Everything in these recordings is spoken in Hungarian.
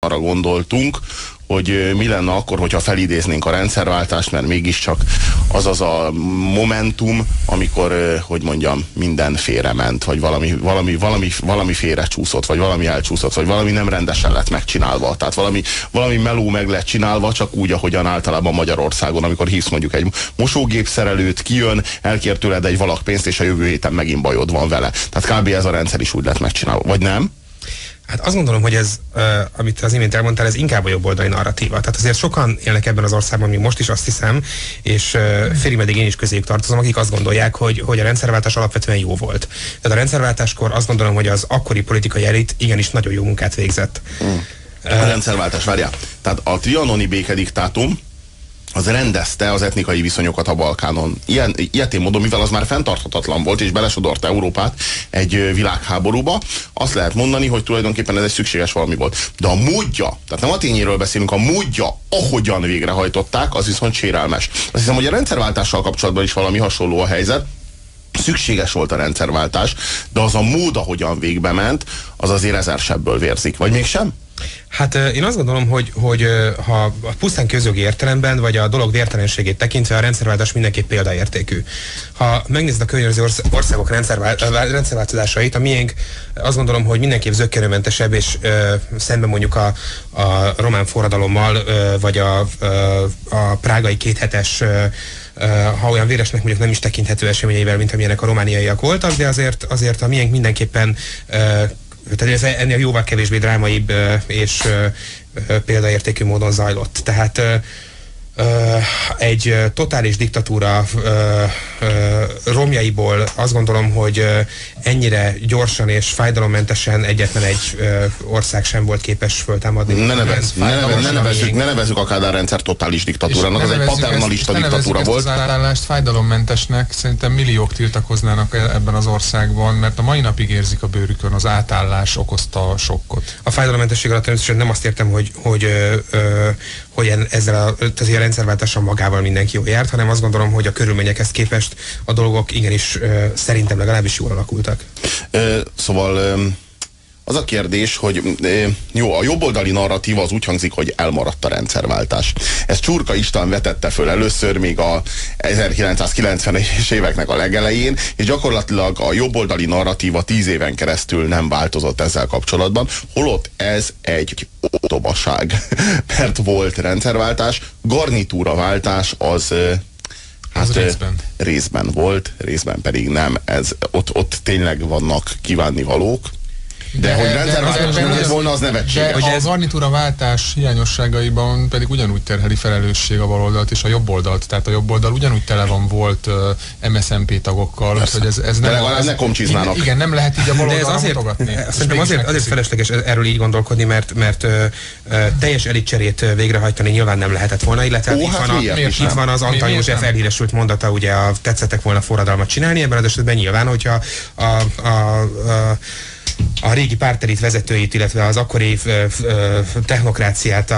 arra gondoltunk, hogy mi lenne akkor, hogyha felidéznénk a rendszerváltást, mert mégiscsak az a momentum, amikor, hogy mondjam, minden félrement, vagy valami félrecsúszott, vagy valami elcsúszott, vagy valami nem rendesen lett megcsinálva. Tehát valami meló meg lett csinálva, csak úgy, ahogyan általában Magyarországon, amikor hívsz mondjuk egy mosógépszerelőt, kijön, elkér tőled egy valak pénzt, és a jövő héten megint bajod van vele. Tehát kb. Ez a rendszer is úgy lett megcsinálva. Vagy nem? Hát azt gondolom, hogy ez, amit az imént elmondtál, ez inkább a jobboldali narratíva. Tehát azért sokan élnek ebben az országban, még most is azt hiszem, és félig meddig én is közéjük tartozom, akik azt gondolják, hogy a rendszerváltás alapvetően jó volt. Tehát a rendszerváltáskor azt gondolom, hogy az akkori politikai elit igenis nagyon jó munkát végzett. A rendszerváltás, várjál. Tehát a trianoni békediktátum az rendezte az etnikai viszonyokat a Balkánon. Ilyetén módon, mivel az már fenntarthatatlan volt, és belesodorta Európát egy világháborúba, azt lehet mondani, hogy tulajdonképpen ez egy szükséges valami volt. De a módja, tehát nem a tényéről beszélünk, a módja, ahogyan végrehajtották, az viszont sérelmes. Azt hiszem, hogy a rendszerváltással kapcsolatban is valami hasonló a helyzet. Szükséges volt a rendszerváltás, de az a mód, ahogyan végbe ment, az azért ezersebből vérzik. Vagy mégsem? Hát én azt gondolom, hogy ha a pusztán közjogi értelemben, vagy a dolog vértelenségét tekintve a rendszerváltás mindenképp példaértékű. Ha megnézed a környező országok rendszerváltozásait, a miénk azt gondolom, hogy mindenképp zökkenőmentesebb, és szemben mondjuk a román forradalommal, vagy a prágai kéthetes, ha olyan véresnek mondjuk nem is tekinthető eseményeivel, mint amilyenek a romániaiak voltak, de azért a miénk mindenképpen tehát ez ennél jóval kevésbé drámaibb és példaértékű módon zajlott. Tehát egy totális diktatúra romjaiból azt gondolom, hogy ennyire gyorsan és fájdalommentesen egyetlen egy ország sem volt képes föltámadni. Ne nevezzük a Kádár rendszer totális diktatúrának, az egy paternalista diktatúra volt. Az átállást fájdalommentesnek, szerintem milliók tiltakoznának ebben az országban, mert a mai napig érzik a bőrükön, az átállás okozta a sokkot. A fájdalommentesség alatt természetesen nem azt értem, hogy ezzel a rendszerváltással magával mindenki jól járt, hanem azt gondolom, hogy a körülményekhez képest a dolgok igenis szerintem legalábbis jól alakultak. Szóval az a kérdés, hogy jó, a jobboldali narratíva az úgy hangzik, hogy elmaradt a rendszerváltás. Ezt Csurka István vetette föl először még a 1990-es éveknek a legelején, és gyakorlatilag a jobboldali narratíva 10 éven keresztül nem változott ezzel kapcsolatban, holott ez egy ostobaság. Mert volt rendszerváltás, garnitúraváltás az részben volt, részben pedig nem. Ott tényleg vannak kívánnivalók. De hogy rendszerváltás nem lett volna, az nevetséges. De a garnitúraváltás hiányosságaiban pedig ugyanúgy terheli felelősség a baloldalt és a jobboldalt. Tehát a jobboldal ugyanúgy tele van volt MSZNP tagokkal, hogy ez nem... De legalább ne komcsiznának. Igen, nem lehet így a baloldalra mutogatni. Szerintem azért felesleges erről így gondolkodni, mert teljes elitcserét végrehajtani nyilván nem lehetett volna, illetve itt van az Antal József elhíresült mondata, ugye tetszettek volna forradalmat csinálni, ebben az esetben nyilván, hogyha a régi pártelit vezetőit, illetve az akkori technokráciát,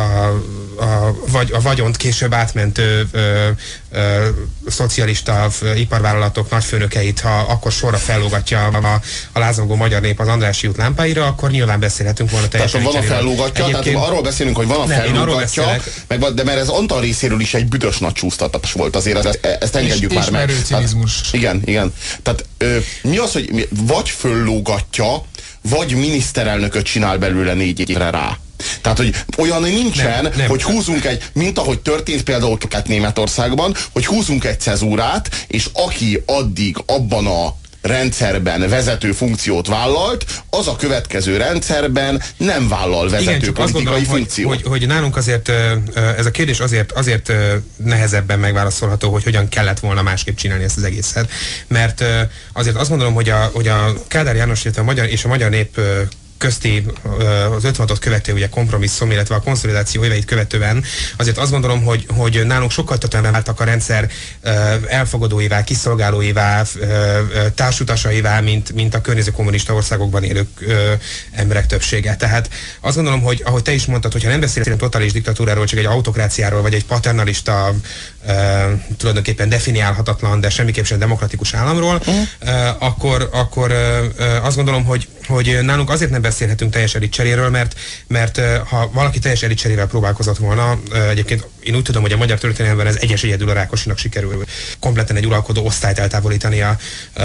a vagyont később átmentő szocialista iparvállalatok nagyfőnökeit, ha akkor sorra fellógatja a lázongó magyar nép az Andrássy út lámpáira, akkor nyilván beszélhetünk volna teljesen. Tehát van a fellógatja, tehát arról beszélünk, hogy van a fellógatja, de mert ez Antal részéről is egy büdös nagy csúsztatás volt azért, ezt engedjük már meg. Igen. Tehát mi az, hogy vagy föllógatja, vagy miniszterelnököt csinál belőle 4 évre rá. Tehát, hogy olyan nincsen, hogy húzunk mint ahogy történt például Németországban, hogy húzunk egy cezúrát, és aki addig abban a rendszerben vezető funkciót vállalt, az a következő rendszerben nem vállal vezető politikai funkciót. Hogy nálunk azért ez a kérdés azért nehezebben megválaszolható, hogy hogyan kellett volna másképp csinálni ezt az egészet. Mert azért azt gondolom, hogy a Kádár János, és a magyar nép közti az 56-ot követő ugye kompromisszum, illetve a konszolidáció éveit követően azért azt gondolom, hogy nálunk sokkal többen váltak a rendszer elfogadóivá, kiszolgálóivá, társutasaiivá, mint a környező kommunista országokban élő emberek többsége. Tehát azt gondolom, hogy ahogy te is mondtad, hogyha nem beszélsz egy totális diktatúráról, csak egy autokráciáról, vagy egy paternalista, tulajdonképpen definiálhatatlan, de semmiképp sem demokratikus államról, akkor azt gondolom, hogy nálunk azért nem beszélhetünk teljes elitcseréről, mert ha valaki teljes elitcserével próbálkozott volna, egyébként én úgy tudom, hogy a magyar történelemben ez egyedül a Rákosinak sikerül kompletten egy uralkodó osztályt eltávolítani a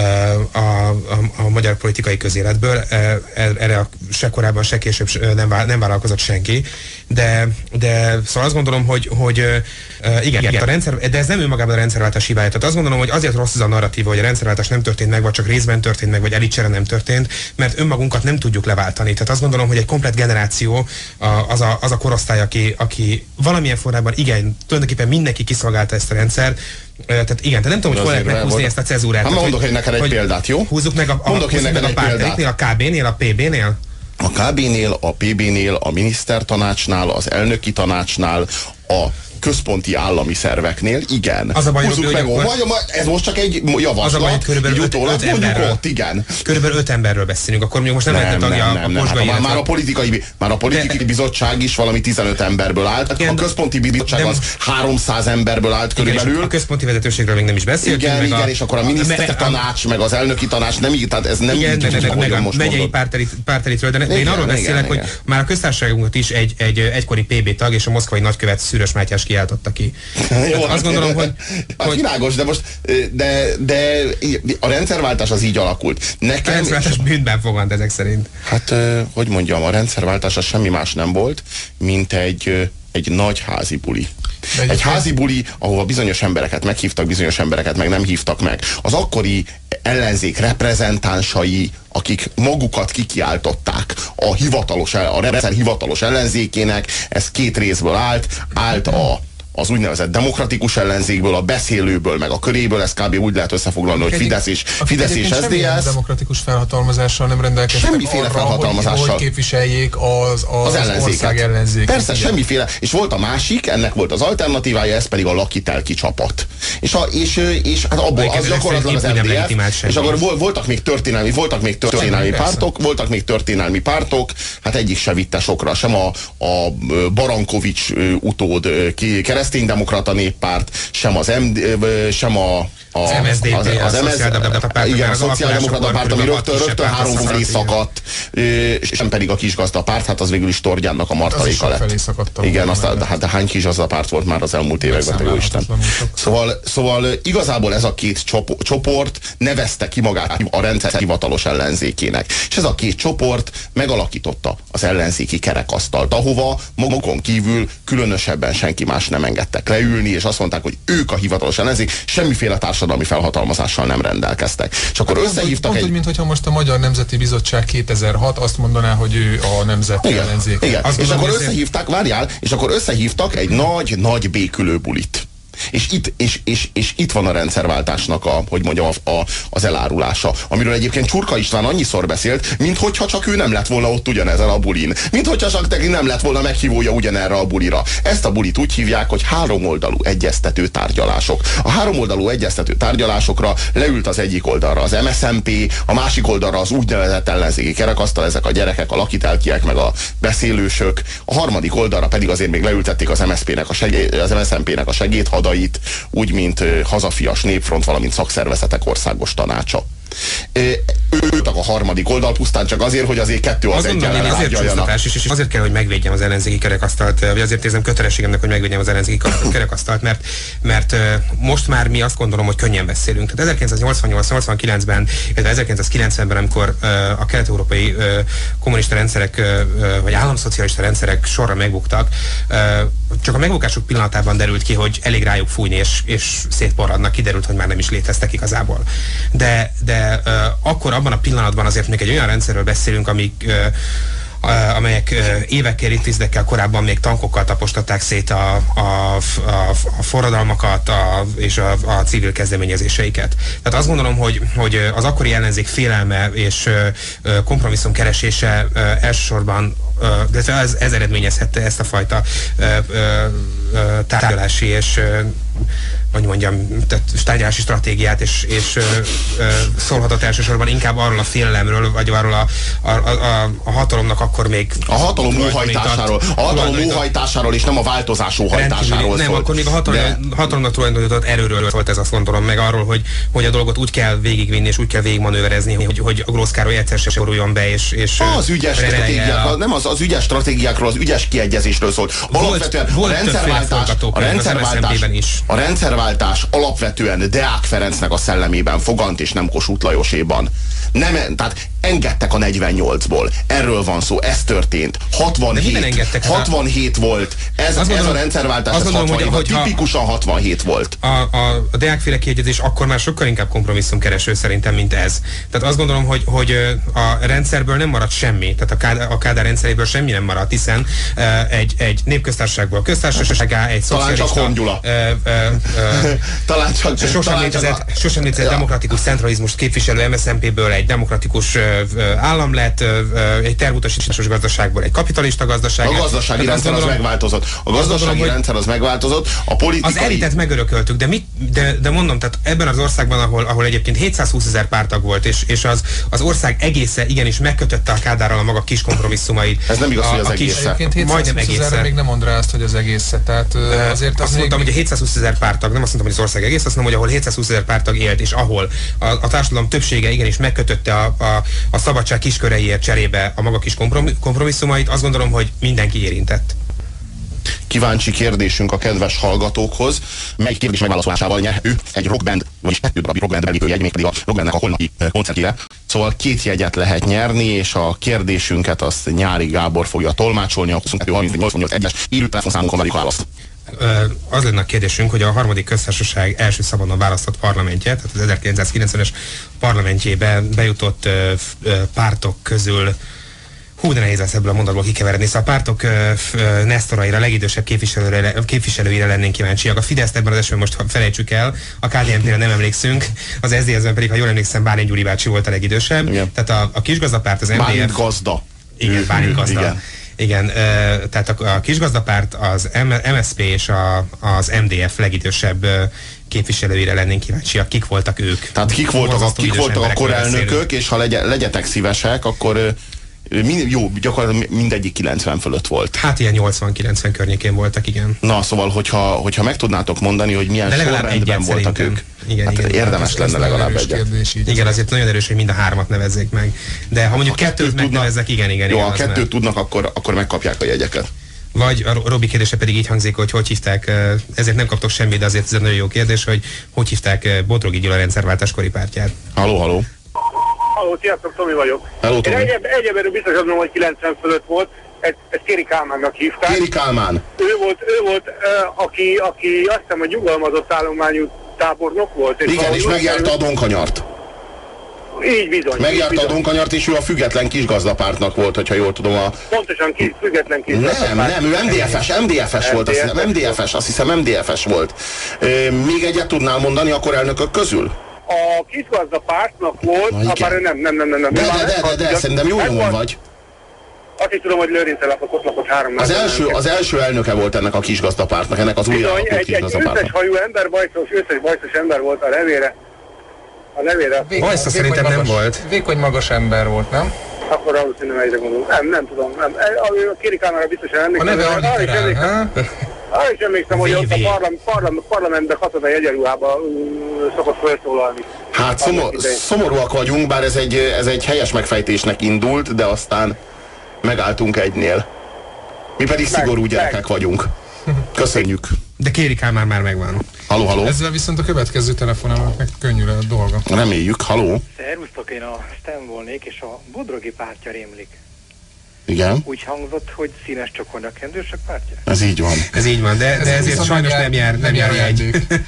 magyar politikai közéletből. Erre se korábban, se később nem vállalkozott senki. De szóval azt gondolom, hogy igen, a rendszer, de ez nem önmagában a rendszerváltás hibája. Tehát azt gondolom, hogy azért rossz az a narratíva, hogy a rendszerváltás nem történt meg, vagy csak részben történt meg, vagy elitcsere nem történt, mert önmagunkat nem tudjuk leváltani. Tehát azt gondolom, hogy egy komplett generáció az a korosztály, aki valamilyen formában igen, tulajdonképpen mindenki kiszolgálta ezt a rendszert. Tehát igen, tehát nem tudom, hogy hol lehet meghúzni ezt a cezúrát. Hát mondok én neked egy példát, jó? Húzzuk meg a pártériknél, a KB-nél, a PB-nél? A KB-nél, a PB-nél, a minisztertanácsnál, az elnöki tanácsnál, a központi állami szerveknél, igen. Az a baj, ez most csak egy javaslat. Az a baj, körülbelül 5 emberről. Ott, igen. Körülbelül 5 emberről beszélünk, akkor most nem lehetne tagja a Posgai. Már a politikai bizottság is valami 15 emberből állt. Igen, a központi bizottság az 300 emberből állt körülbelül. A központi vezetőségről még nem is beszéltünk. Igen, és akkor a minisztertanács, meg az elnöki tanács nem így, tehát ez nem így, ahogyan most megyei pártelitről, de én arról beszélek, hogy már a köztársaságunkat is egy egykori PB tag és a moszkvai nagykövet Szűrös Mátyás kiáltotta ki. Jó, azt gondolom, hogy világos, de most de a rendszerváltás az így alakult. A rendszerváltás bűnben fogant ezek szerint. Hát, hogy mondjam, a rendszerváltás az semmi más nem volt, mint egy nagy házi buli. Egy házi buli, ahova bizonyos embereket meghívtak, bizonyos embereket meg nem hívtak meg. Az akkori ellenzék reprezentánsai, akik magukat kikiáltották a rendszer hivatalos ellenzékének, ez két részből állt az úgynevezett demokratikus ellenzékből, a beszélőből, meg a köréből, ez kb. Úgy lehet összefoglalni, hogy Fidesz és SZDSZ. Demokratikus felhatalmazással nem rendelkeztek semmiféle arra, felhatalmazással. hogy képviseljék az ország ellenzéket. Persze, igen. Semmiféle. És volt a másik, ennek volt az alternatívája, ez pedig a Lakitelki csapat. És hát abból az gyakorlatilag az MDF, és akkor voltak még történelmi pártok, hát egyik se vitte sokra, sem a Barankovics utód kereszténydemokrata néppárt, sem az MSZDP, a szociáldemokrata párt, ami rögtön 3 felé szakadt, sem pedig a kisgazda párt, hát az végül is Tordjánnak a martaléka lett. Igen, de hány kisgazda párt volt már az elmúlt években, te jó Isten. Szóval igazából ez a két csoport nevezte ki magát a rendszer hivatalos ellenzékének. És ez a két csoport megalakította az ellenzéki kerekasztalt, ahova magukon kívül különösebben senki más nem engedtek leülni, és azt mondták, hogy ők a hivatalos ellenzék, semmiféle társadalmi felhatalmazással nem rendelkeztek. És akkor összehívtak egy... mint hogyha most a Magyar Nemzeti Bizottság 2006 azt mondaná, hogy ő a nemzeti ellenzék. Igen. És akkor összehívták, és akkor összehívtak egy nagy békülő bulit. És itt van a rendszerváltásnak az elárulása, amiről egyébként Csurka István annyiszor beszélt, minthogyha csak ő nem lett volna ott ugyanezen a bulin. Minthogyha csak nem lett volna meghívója ugyanerre a bulira. Ezt a bulit úgy hívják, hogy háromoldalú egyeztető tárgyalások. A háromoldalú egyeztető tárgyalásokra leült az egyik oldalra az MSZNP, a másik oldalra az úgynevezett ellenzéki kerekasztal, ezek a gyerekek, a lakitelkiek, meg a beszélősök. A harmadik oldalra pedig azért még leültették az MSZNP-nek a segédhadait, úgy, mint Hazafias Népfront, valamint Szakszervezetek Országos Tanácsa. Ők a harmadik oldal pusztán csak azért, hogy azért kettő az egy ellen tárgyaljanak. És azért kell, hogy megvédjem az ellenzéki kerekasztalt, vagy azért érzem kötelességemnek, hogy megvédjem az ellenzéki kerekasztalt, mert most már mi azt gondolom, hogy könnyen beszélünk. Tehát 1988-89-ben, illetve 1990-ben, amikor a kelet-európai kommunista rendszerek, vagy államszocialista rendszerek sorra megbuktak, csak a megbukásuk pillanatában derült ki, hogy elég rájuk fújni, és szétporradnak, kiderült, hogy már nem is léteztek igazából. De akkor abban a pillanatban azért még egy olyan rendszerről beszélünk, amelyek évekkel, évtizedekkel korábban még tankokkal tapostatták szét a forradalmakat és a civil kezdeményezéseiket. Tehát azt gondolom, hogy az akkori ellenzék félelme és kompromisszum keresése elsősorban, de ez eredményezhette ezt a fajta tárgyalási és hogy mondjam, tárgyalási stratégiát, és szólhatott elsősorban inkább arról a félelemről, vagy arról a hatalomnak akkor még... A hatalom óhajtásáról, és nem a változás óhajtásáról nem, akkor még a hatalomnak tulajdonított erőről volt ez, azt gondolom, meg arról, hogy a dolgot úgy kell végigvinni, és úgy kell végigmanőverezni, hogy a Grósz Károly egyszer se soruljon be, és az ügyes stratégiákról, nem az ügyes stratégiákról, az ügyes kiegyezésről szólt. Alapvetően a rendszerváltás alapvetően Deák Ferencnek a szellemében fogant, és nem Kossuth Lajoséban. Nem, tehát engedtek a 48-ból. Erről van szó, ez történt. 67 volt. Ez a rendszerváltás, ez 67, tipikusan 67 volt. A Deák-féle kiegyezés akkor már sokkal inkább kompromisszumkereső szerintem, mint ez. Tehát azt gondolom, hogy a rendszerből nem maradt semmi. Tehát a Kádár rendszeréből semmi nem maradt, hiszen egy népköztársaságból köztársasággá, egy szocialista... Talán csak sosem létezett demokratikus centralizmust képviselő MSZNP-ből egy demokratikus állam lett, egy tervutasításos gazdaságból egy kapitalista gazdaság. A gazdasági rendszer az megváltozott. A gazdasági rendszer az megváltozott, a politikai... Az elitet megörököltük, de mondom, tehát ebben az országban, ahol egyébként 720 000 pártag volt, és az ország egésze igenis megkötötte a Kádárral a maga kis kompromisszumait. Ez nem igaz, hogy az egésze. Majdnem egésze. Még nem mond rá azt, hogy az egésze. Tehát azért azt mondtam, hogy a 720 000 pártag, nem azt mondtam, hogy az ország egész, azt mondom, hogy ahol 720 000 pártag élt, és ahol a társadalom többsége igenis megkötötte a szabadság kisköreiért cserébe a maga kis kompromisszumait, azt gondolom, hogy mindenki érintett. Kíváncsi kérdésünk a kedves hallgatókhoz, mely kérdés megválaszolásával nyer ő egy rockband, vagyis 2 darab rockband belépőjegy, mégpedig a rockbandnek a holnapi koncertjére. Szóval 2 jegyet lehet nyerni, és a kérdésünket azt Nyári Gábor fogja tolmácsolni, a 22-38-es élő telefonszámunkon várjuk a választ. Az lenne a kérdésünk, hogy a harmadik köztársaság első szabadon választott parlamentje, tehát az 1990-es parlamentjébe bejutott pártok közül, de nehéz lesz ebből a mondatból kikeveredni. Szóval a pártok nesztoraira, legidősebb képviselőire lennénk kíváncsiak. A Fideszt ebben az esetben most felejtsük el, a KDNP-re nem emlékszünk, az SZDSZ-ben pedig, ha jól emlékszem, Bálint Gyuri bácsi volt a legidősebb. Igen. Tehát a kisgazdapárt, az MDF... Bálint gazda. Igen, Bálint gazda. Igen, tehát a kisgazdapárt, az MSZP és az MDF legidősebb képviselőire lennénk kíváncsiak. Kik voltak ők? Tehát kik voltak a korelnökök, és ha legyetek szívesek, akkor jó, gyakorlatilag mindegyik 90 fölött volt. Hát ilyen 80-90 környékén voltak, igen. Na, szóval, hogyha meg tudnátok mondani, hogy milyen sorrendben voltak ők. Igen, hát igen, érdemes lenne legalább egyet. Igen, azért nagyon erős, hogy mind a 3-at nevezzék meg. De ha mondjuk 2-t megnevezzek, igen. Jó, ha 2-t tudnak, akkor megkapják a jegyeket. Vagy a Robi kérdése pedig így hangzik, hogy hívták, ezért nem kaptok semmit, de azért ez egy nagyon jó kérdés, hogy hívták Bodrogi Gyula rendszerváltáskori pártját. Halló. Halló, sziasztok, Tomi vagyok. Hello, Tomi. Én egyébként biztos azon, hogy 90 fölött volt, ezt Kéri Kálmánnak hívták. Kéri Kálmán. Ő volt aki azt hiszem, hogy nyugalmazott állományú tábornok volt. És megjárta a Donkanyart. Így bizony. Megjárta a Donkanyart, és ő a független kisgazdapártnak volt, hogyha jól tudom. Pontosan független kisgazdapárt. Nem, ő MDF-es volt, azt hiszem MDF-es volt. Még egyet tudnál mondani a korelnökök közül? A kisgazdapártnak volt, bár nem. De szerintem jó nyomon vagy. Azt is tudom, hogy Lőrince lakott 3 Az első elnöke volt ennek a kisgazdapártnak, ennek az új alapult kisgazdapártnak. Egy összes hajú ember, bajszos ember volt a levére. Bajszos szerintem nem volt. Vékony magas ember volt, nem? Akkor valószínűleg egyre gondolom. Nem tudom. A Kéri Kálmánra biztosan emlékszem. A neve Annikerán, arra is emlékszem, hogy ott a parlamentben katonai egyenruhában szokott felszólalni. Hát szomorúak vagyunk, bár ez egy helyes megfejtésnek indult, de aztán megálltunk egynél. Mi pedig szigorú gyerekek vagyunk. Köszönjük. De Kéri Kálmán már megvan. Halló. Ezzel viszont a következő telefonának meg könnyű a dolga. Reméljük. Halló. Szervusztok, én a STEM volnék, és a Bodrogi pártja rémlik. Igen. Úgy hangzott, hogy színes csokornak kendősök pártja? Ez így van. De ezért sajnos nem jár egy.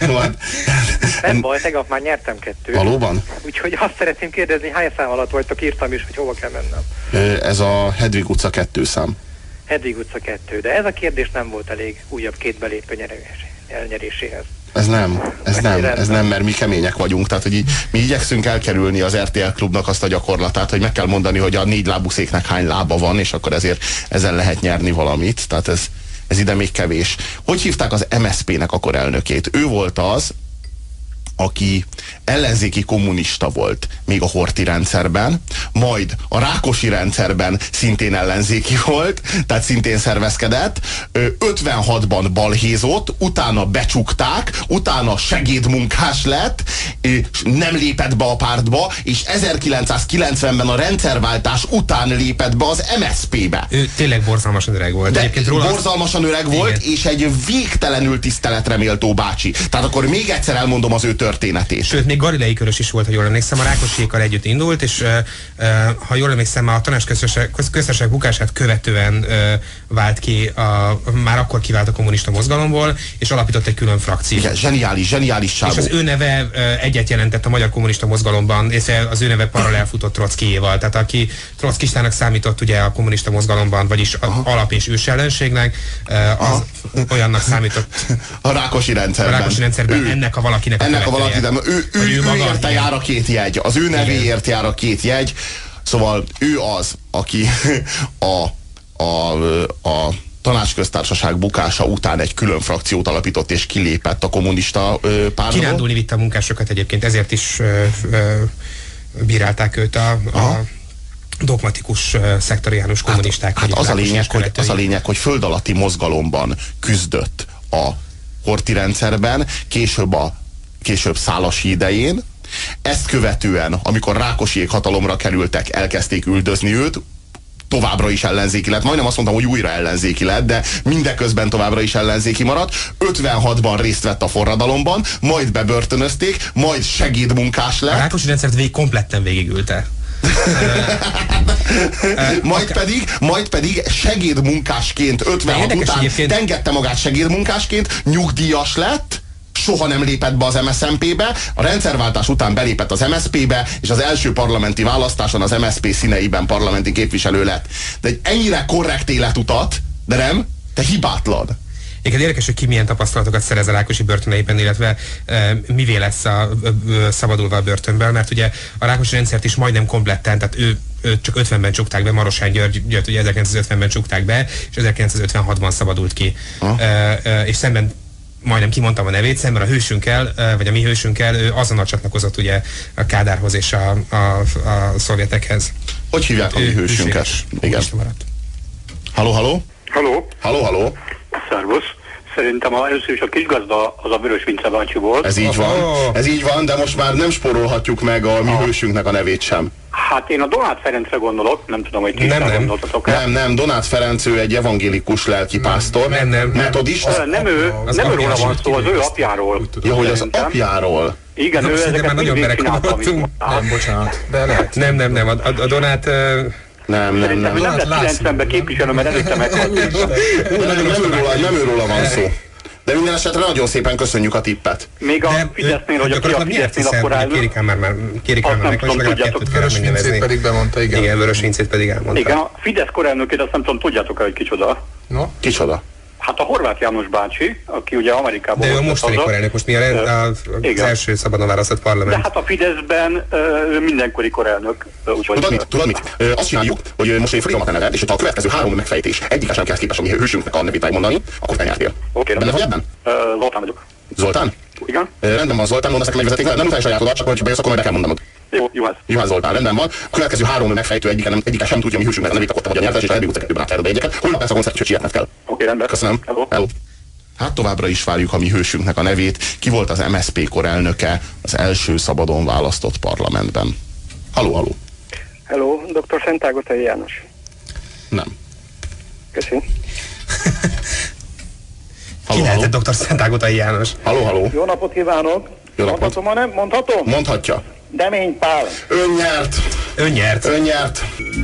Nem baj, tegnap már nyertem 2. Valóban? Úgyhogy azt szeretném kérdezni, hány szám alatt vagytok, írtam is, hogy hova kell mennem. Ez a Hedvig utca 2 szám. Hedvig utca 2, de ez a kérdés nem volt elég újabb 2 belépő elnyeréséhez. Ez nem, mert mi kemények vagyunk, tehát hogy mi igyekszünk elkerülni az RTL Klubnak azt a gyakorlatát, hogy meg kell mondani, hogy a 4 lábú széknek hány lába van, és akkor ezzel lehet nyerni valamit, tehát Ez ide még kevés. Hogy hívták az MSZP-nek akkor elnökét? Ő volt az, aki ellenzéki kommunista volt még a Horthy rendszerben, majd a Rákosi rendszerben szintén ellenzéki volt, tehát szintén szervezkedett, 56-ban balhézott, utána becsukták, utána segédmunkás lett, nem lépett be a pártba, és 1990-ben a rendszerváltás után lépett be az MSZP-be. Ő tényleg borzalmasan öreg volt. De borzalmasan öreg volt, és egy végtelenül tiszteletre méltó bácsi. Tehát akkor még egyszer elmondom az ő történetét. Sőt, még Galilei Körös is volt, ha jól emlékszem, a Rákosiékkal együtt indult, és ha jól emlékszem, a tanácsköztársaság bukását követően vált ki, már akkor kivált a kommunista mozgalomból, és alapított egy külön frakciót. Igen, zseniális csávó. És az ő neve egyet jelentett a magyar kommunista mozgalomban, és az ő neve paralel futott Trockijéval. Tehát aki trockistának számított ugye a kommunista mozgalomban, vagyis alap- és ősellenségnek, az olyannak számított. A Rákosi rendszerben. A Rákosi rendszerben ennek a valakinek ő érte jár a két jegy. Az ő nevéért jár a két jegy. Szóval ő az, aki a tanácsköztársaság bukása után egy külön frakciót alapított és kilépett a kommunista pártból. Kirándulni vitte a munkásokat egyébként, ezért is bírálták őt a dogmatikus szektoriánus kommunisták. Hát az a lényeg, hogy föld alatti mozgalomban küzdött a Horthy rendszerben, később Szálasi idején. Ezt követően, amikor Rákosiék hatalomra kerültek, elkezdték üldözni őt, továbbra is ellenzéki lett. Majdnem azt mondtam, hogy újra ellenzéki lett, de mindeközben továbbra is ellenzéki maradt. 56-ban részt vett a forradalomban, majd bebörtönözték, majd segédmunkás lett. A Rákosi rendszert kompletten végigülte. majd pedig segédmunkásként 56 után tengette magát segédmunkásként, nyugdíjas lett, soha nem lépett be az MSZNP-be, a rendszerváltás után belépett az MSZP-be, és az első parlamenti választáson az MSZP színeiben parlamenti képviselő lett. De egy ennyire korrekt életutat, de nem, te hibátlan. Igen, érdekes, hogy ki milyen tapasztalatokat szerez a Rákosi börtöneiben, illetve mivé lesz szabadulva a börtönből, mert ugye a Rákosi rendszert is majdnem kompletten, tehát őt csak 50-ben csukták be, Marosán Györgyöt ugye 1950-ben csukták be, és 1956-ban szabadult ki. És szemben majdnem kimondtam a nevét, szemben a hősünkkel, vagy a mi hősünkkel, ő azonnal csatlakozott ugye a Kádárhoz és a szovjetekhez. Hogy hívják a mi hősünket? Igen. Halló? Szervusz. Szerintem először is a kisgazda az a Vörös Vince bácsi volt. Ez így van, de most már nem spórolhatjuk meg a mi hősünknek a nevét sem. Hát én a Donát Ferencre gondolok, nem tudom, hogy ki gondoltatok el. Nem, Donát Ferenc, ő egy evangélikus lelkipásztor. Nem. Metodista. Nem őróla van szó, az ő apjáról. Ja, hogy az apjáról. Igen, ő ezeket mindig csinálta, amit nem, bocsánat, de lehet. Nem, a Donát... Nem. Nem lett 90-ben képviselő, mert előtte meghalt. Nem őróla van szó. De minden esetre nagyon szépen köszönjük a tippet. Még a Fidesznél, hogy a Fidesznél akkor állnak. Kérik már meg, és legalább kettőt kell megnevezni. pedig bemondta, igen. Igen, Vörös Vincét pedig elmondta. Igen, a Fidesz korelnökét azt nem tudom, tudjátok-e, hogy kicsoda? No? Kicsoda? Hát a Horváth János bácsi, aki ugye Amerikában volt. De ő mostani korelnök, most mi az első szabadon választott parlament. De hát a Fideszben mindenkori korelnök. Tudod mit? Azt csináljuk, hogy most én fölírom a neved, és hogyha a következő 3 megfejtés egyik sem kell képes a mi hősünknek a nevét megmondani, akkor te nyertél. Benne vagy ebben? Zoltán vagyok. Zoltán? Igen. Rendben van, Zoltán, mondasz nekem egy vezeték, nem utána sajátodat, csak hogyha bejössz, akkor majd be kell mondanod. Juhász Zoltán, rendben van. A következő 3 megfejtő egyike sem tudja, mi hősünknek a nevét, akkor te vagy a nyertes, és elbírjuk a 2-ben átjárod be egyeket. Holnap lesz a koncert, hogy sietned kell. Oké, rendben. Köszönöm. Hello. Hát továbbra is várjuk a mi hősünknek a nevét. Ki volt az MSZP korelnöke az első szabadon választott parlamentben? Halló. Hello, dr. Szentágotai János. Nem. Köszönöm. Ki lehetett dr. Szentágotai János? Halló. Jó napot kívánok. Jó napot. Mondhatom? Mondhatja. Demény Pál. Ön nyert.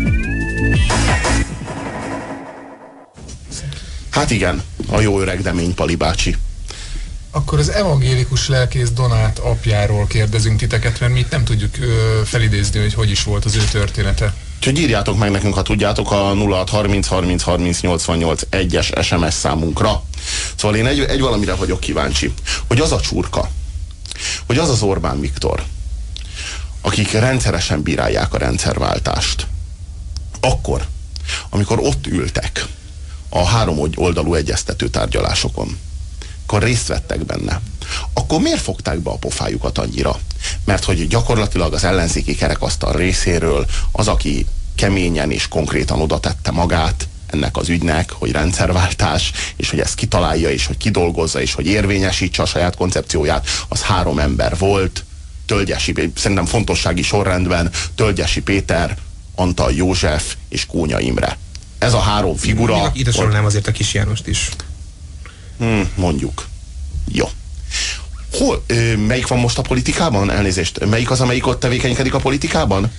Hát igen, a jó öreg Demény Pali bácsi. Akkor az evangélikus lelkész Donát apjáról kérdezünk titeket, mert mi itt nem tudjuk felidézni, hogy is volt az ő története. Úgyhogy írjátok meg nekünk, ha tudjátok, a 0630303088 1-es SMS számunkra. Szóval én egy valamire vagyok kíváncsi, hogy az a csurka, hogy az az Orbán Viktor, akik rendszeresen bírálják a rendszerváltást, akkor, amikor ott ültek a 3 oldalú egyeztető tárgyalásokon, akkor részt vettek benne, akkor miért fogták be a pofájukat annyira? Mert hogy gyakorlatilag az ellenzéki kerekasztal részéről az, aki keményen és konkrétan oda tette magát ennek az ügynek, hogy rendszerváltás, és hogy ezt kitalálja, és hogy kidolgozza, és hogy érvényesítse a saját koncepcióját, az 3 ember volt. Tölgyesi, szerintem fontossági sorrendben Tölgyesi Péter, Antal József és Kónya Imre. Ez a 3 figura. Ide sorolnám azért a Kis Jánost is. Mondjuk. Jó. Melyik van most a politikában? Elnézést. Melyik az, amelyik ott tevékenykedik a politikában?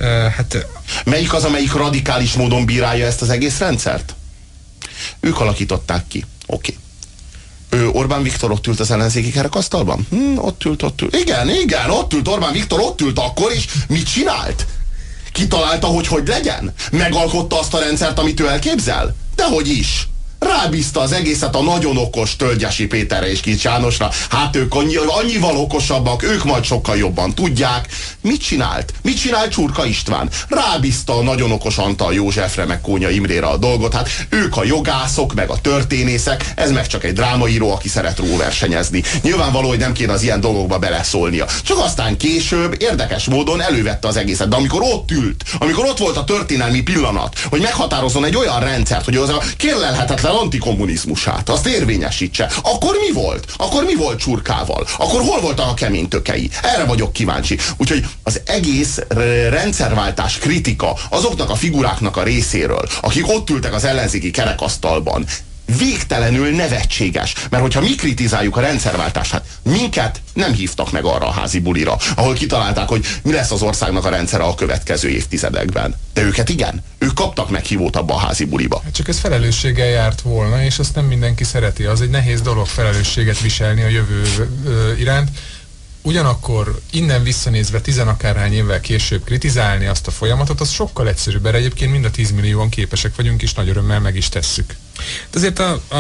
Melyik az, amelyik radikális módon bírálja ezt az egész rendszert? Ők alakították ki. Oké. Orbán Viktor ott ült az ellenzéki kerekasztalban? Ott ült. Igen, ott ült Orbán Viktor, ott ült akkor, és mit csinált? Kitalálta, hogy legyen? Megalkotta azt a rendszert, amit ő elképzel? Dehogy is! Rábízta az egészet a nagyon okos Tölgyesi Péterre és Kis Jánosra. Hát ők annyival okosabbak, ők majd sokkal jobban tudják. Mit csinált? Mit csinált Csurka István? Rábízta a nagyon okos Antal Józsefre, meg Kónya Imrére a dolgot. Hát ők a jogászok, meg a történészek, ez meg csak egy drámaíró, aki szeret róversenyezni. Nyilvánvaló, hogy nem kéne az ilyen dolgokba beleszólnia. Csak aztán később érdekes módon elővette az egészet. De amikor ott ült, amikor ott volt a történelmi pillanat, hogy meghatározzon egy olyan rendszert, hogy az a kérlelhetetlen antikommunizmusát, azt érvényesítse. Akkor mi volt? Akkor mi volt Csurkával? Akkor hol voltak a kemény tökei? Erre vagyok kíváncsi. Úgyhogy az egész rendszerváltás kritika azoknak a figuráknak a részéről, akik ott ültek az ellenzéki kerekasztalban, végtelenül nevetséges. Mert hogyha mi kritizáljuk a rendszerváltást, hát minket nem hívtak meg arra a házi bulira, ahol kitalálták, hogy mi lesz az országnak a rendszere a következő évtizedekben. De őket igen, ők kaptak meghívót abba a házi buliba. Hát csak ez felelősséggel járt volna, és azt nem mindenki szereti. Az egy nehéz dolog felelősséget viselni a jövő iránt. Ugyanakkor innen visszanézve 10 akárhány évvel később kritizálni azt a folyamatot, az sokkal egyszerűbb, mert egyébként mind a 10 millióan képesek vagyunk, és nagy örömmel meg is tesszük. De azért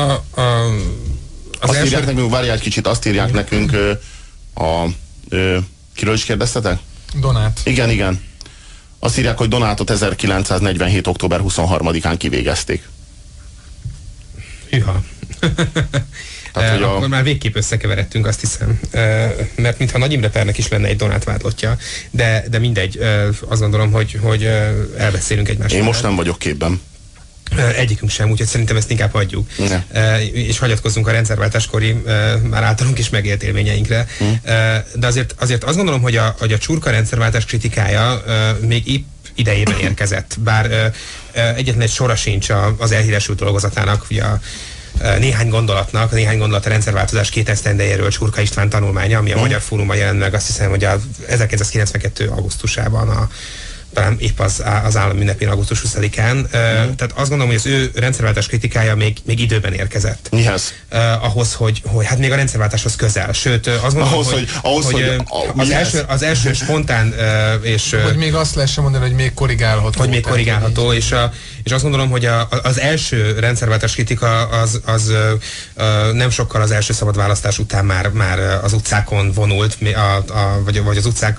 azt írják nekünk, várjál egy kicsit, azt írják nekünk kiről is kérdeztetek? Donát. Igen. Azt írják, hogy Donátot 1947. október 23-án kivégezték. Hűha. Tehát, akkor már végképp összekeveredtünk, azt hiszem. Mert mintha Nagy Imre pernek is lenne egy Donát vádlottja, de mindegy, azt gondolom, hogy elbeszélünk egymásról. Én most nem vagyok képben. Egyikünk sem, úgyhogy szerintem ezt inkább hagyjuk. És hagyatkozzunk a rendszerváltáskori már általunk is megélt élményeinkre. De azért azt gondolom, hogy a Csurka rendszerváltás kritikája még épp idejében érkezett. Bár egyetlen egy sora sincs az elhíresült dolgozatának, ugye néhány gondolat a rendszerváltozás 2 esztendejéről Csurka István tanulmánya, ami a Magyar Fórumban jelent meg, azt hiszem, hogy 1992. augusztusában talán épp az állam ünnepén augusztus 20-án. Tehát azt gondolom, hogy az ő rendszerváltás kritikája még időben érkezett. Mihez? Ahhoz, hogy hát még a rendszerváltáshoz közel. Sőt, azt gondolom, az első spontán és... Hogy még azt lehessen mondani, hogy még korrigálható. Hogy még korrigálható, és azt gondolom, hogy az első rendszerváltás kritika az nem sokkal az első szabad választás után már az utcákon vonult, vagy az utcák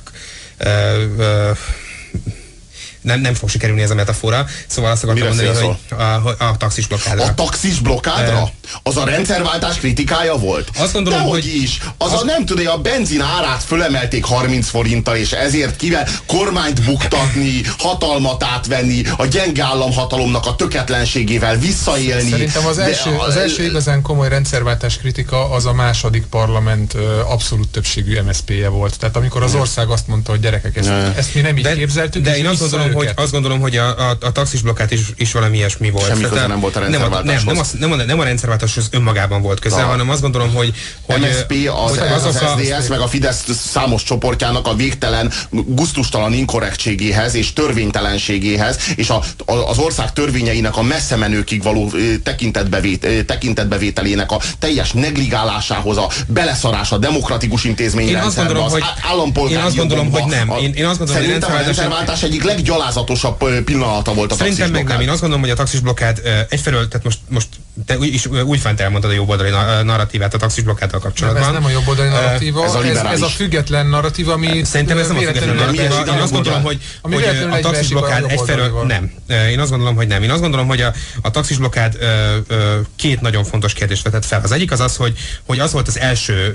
nem fog sikerülni ez a metafora. Szóval azt akartam mondani, hogy a taxis blokkádra. A taxis blokkádra? Az a rendszerváltás kritikája volt? Azt gondolom, hogy is. Nem tudja, a benzin árát fölemelték 30 forinttal, és ezért kivel kormányt buktatni, hatalmat átvenni, a gyenge államhatalomnak a töketlenségével visszaélni. Szerintem az első igazán komoly rendszerváltás kritika az a második parlament abszolút többségű MSZP-je volt. Tehát amikor az ország azt mondta, hogy gyerekek, ezt mi nem így képzeltük. De én azt gondolom, hogy a taxis blokkát is valami ilyesmi volt. Semmi köze nem volt a rendszerváltáshoz. Nem a rendszerváltáshoz önmagában volt köze, hanem azt gondolom, hogy MSZP, az SZDSZ, meg a Fidesz számos csoportjának a végtelen, gusztustalan inkorrektségéhez és törvénytelenségéhez, és az ország törvényeinek a messze menőkig való tekintetbevételének a teljes negligálásához, a beleszarás a demokratikus intézményrendszerbe, az állampolgári Én azt gondolom, hogy nem. Szerintem a rendszerváltás egyik leggyalázatosabb pillanata volt a taxis blokkád. Szerintem meg nem. Én azt gondolom, hogy a taxis blokkád egyfelől, tehát most te úgy fent elmondtad a jobboldali narratívát a taxisblokkáddal kapcsolatban. Ez nem a jobboldali narratíva, ez a független narratíva, ami szerintem ez nem a független narratíva. Én azt gondolom, hogy a taxisblokkád egyfelől nem. Én azt gondolom, hogy nem. Én azt gondolom, hogy a taxisblokkád két nagyon fontos kérdést vetett fel. Az egyik az, hogy az volt az első,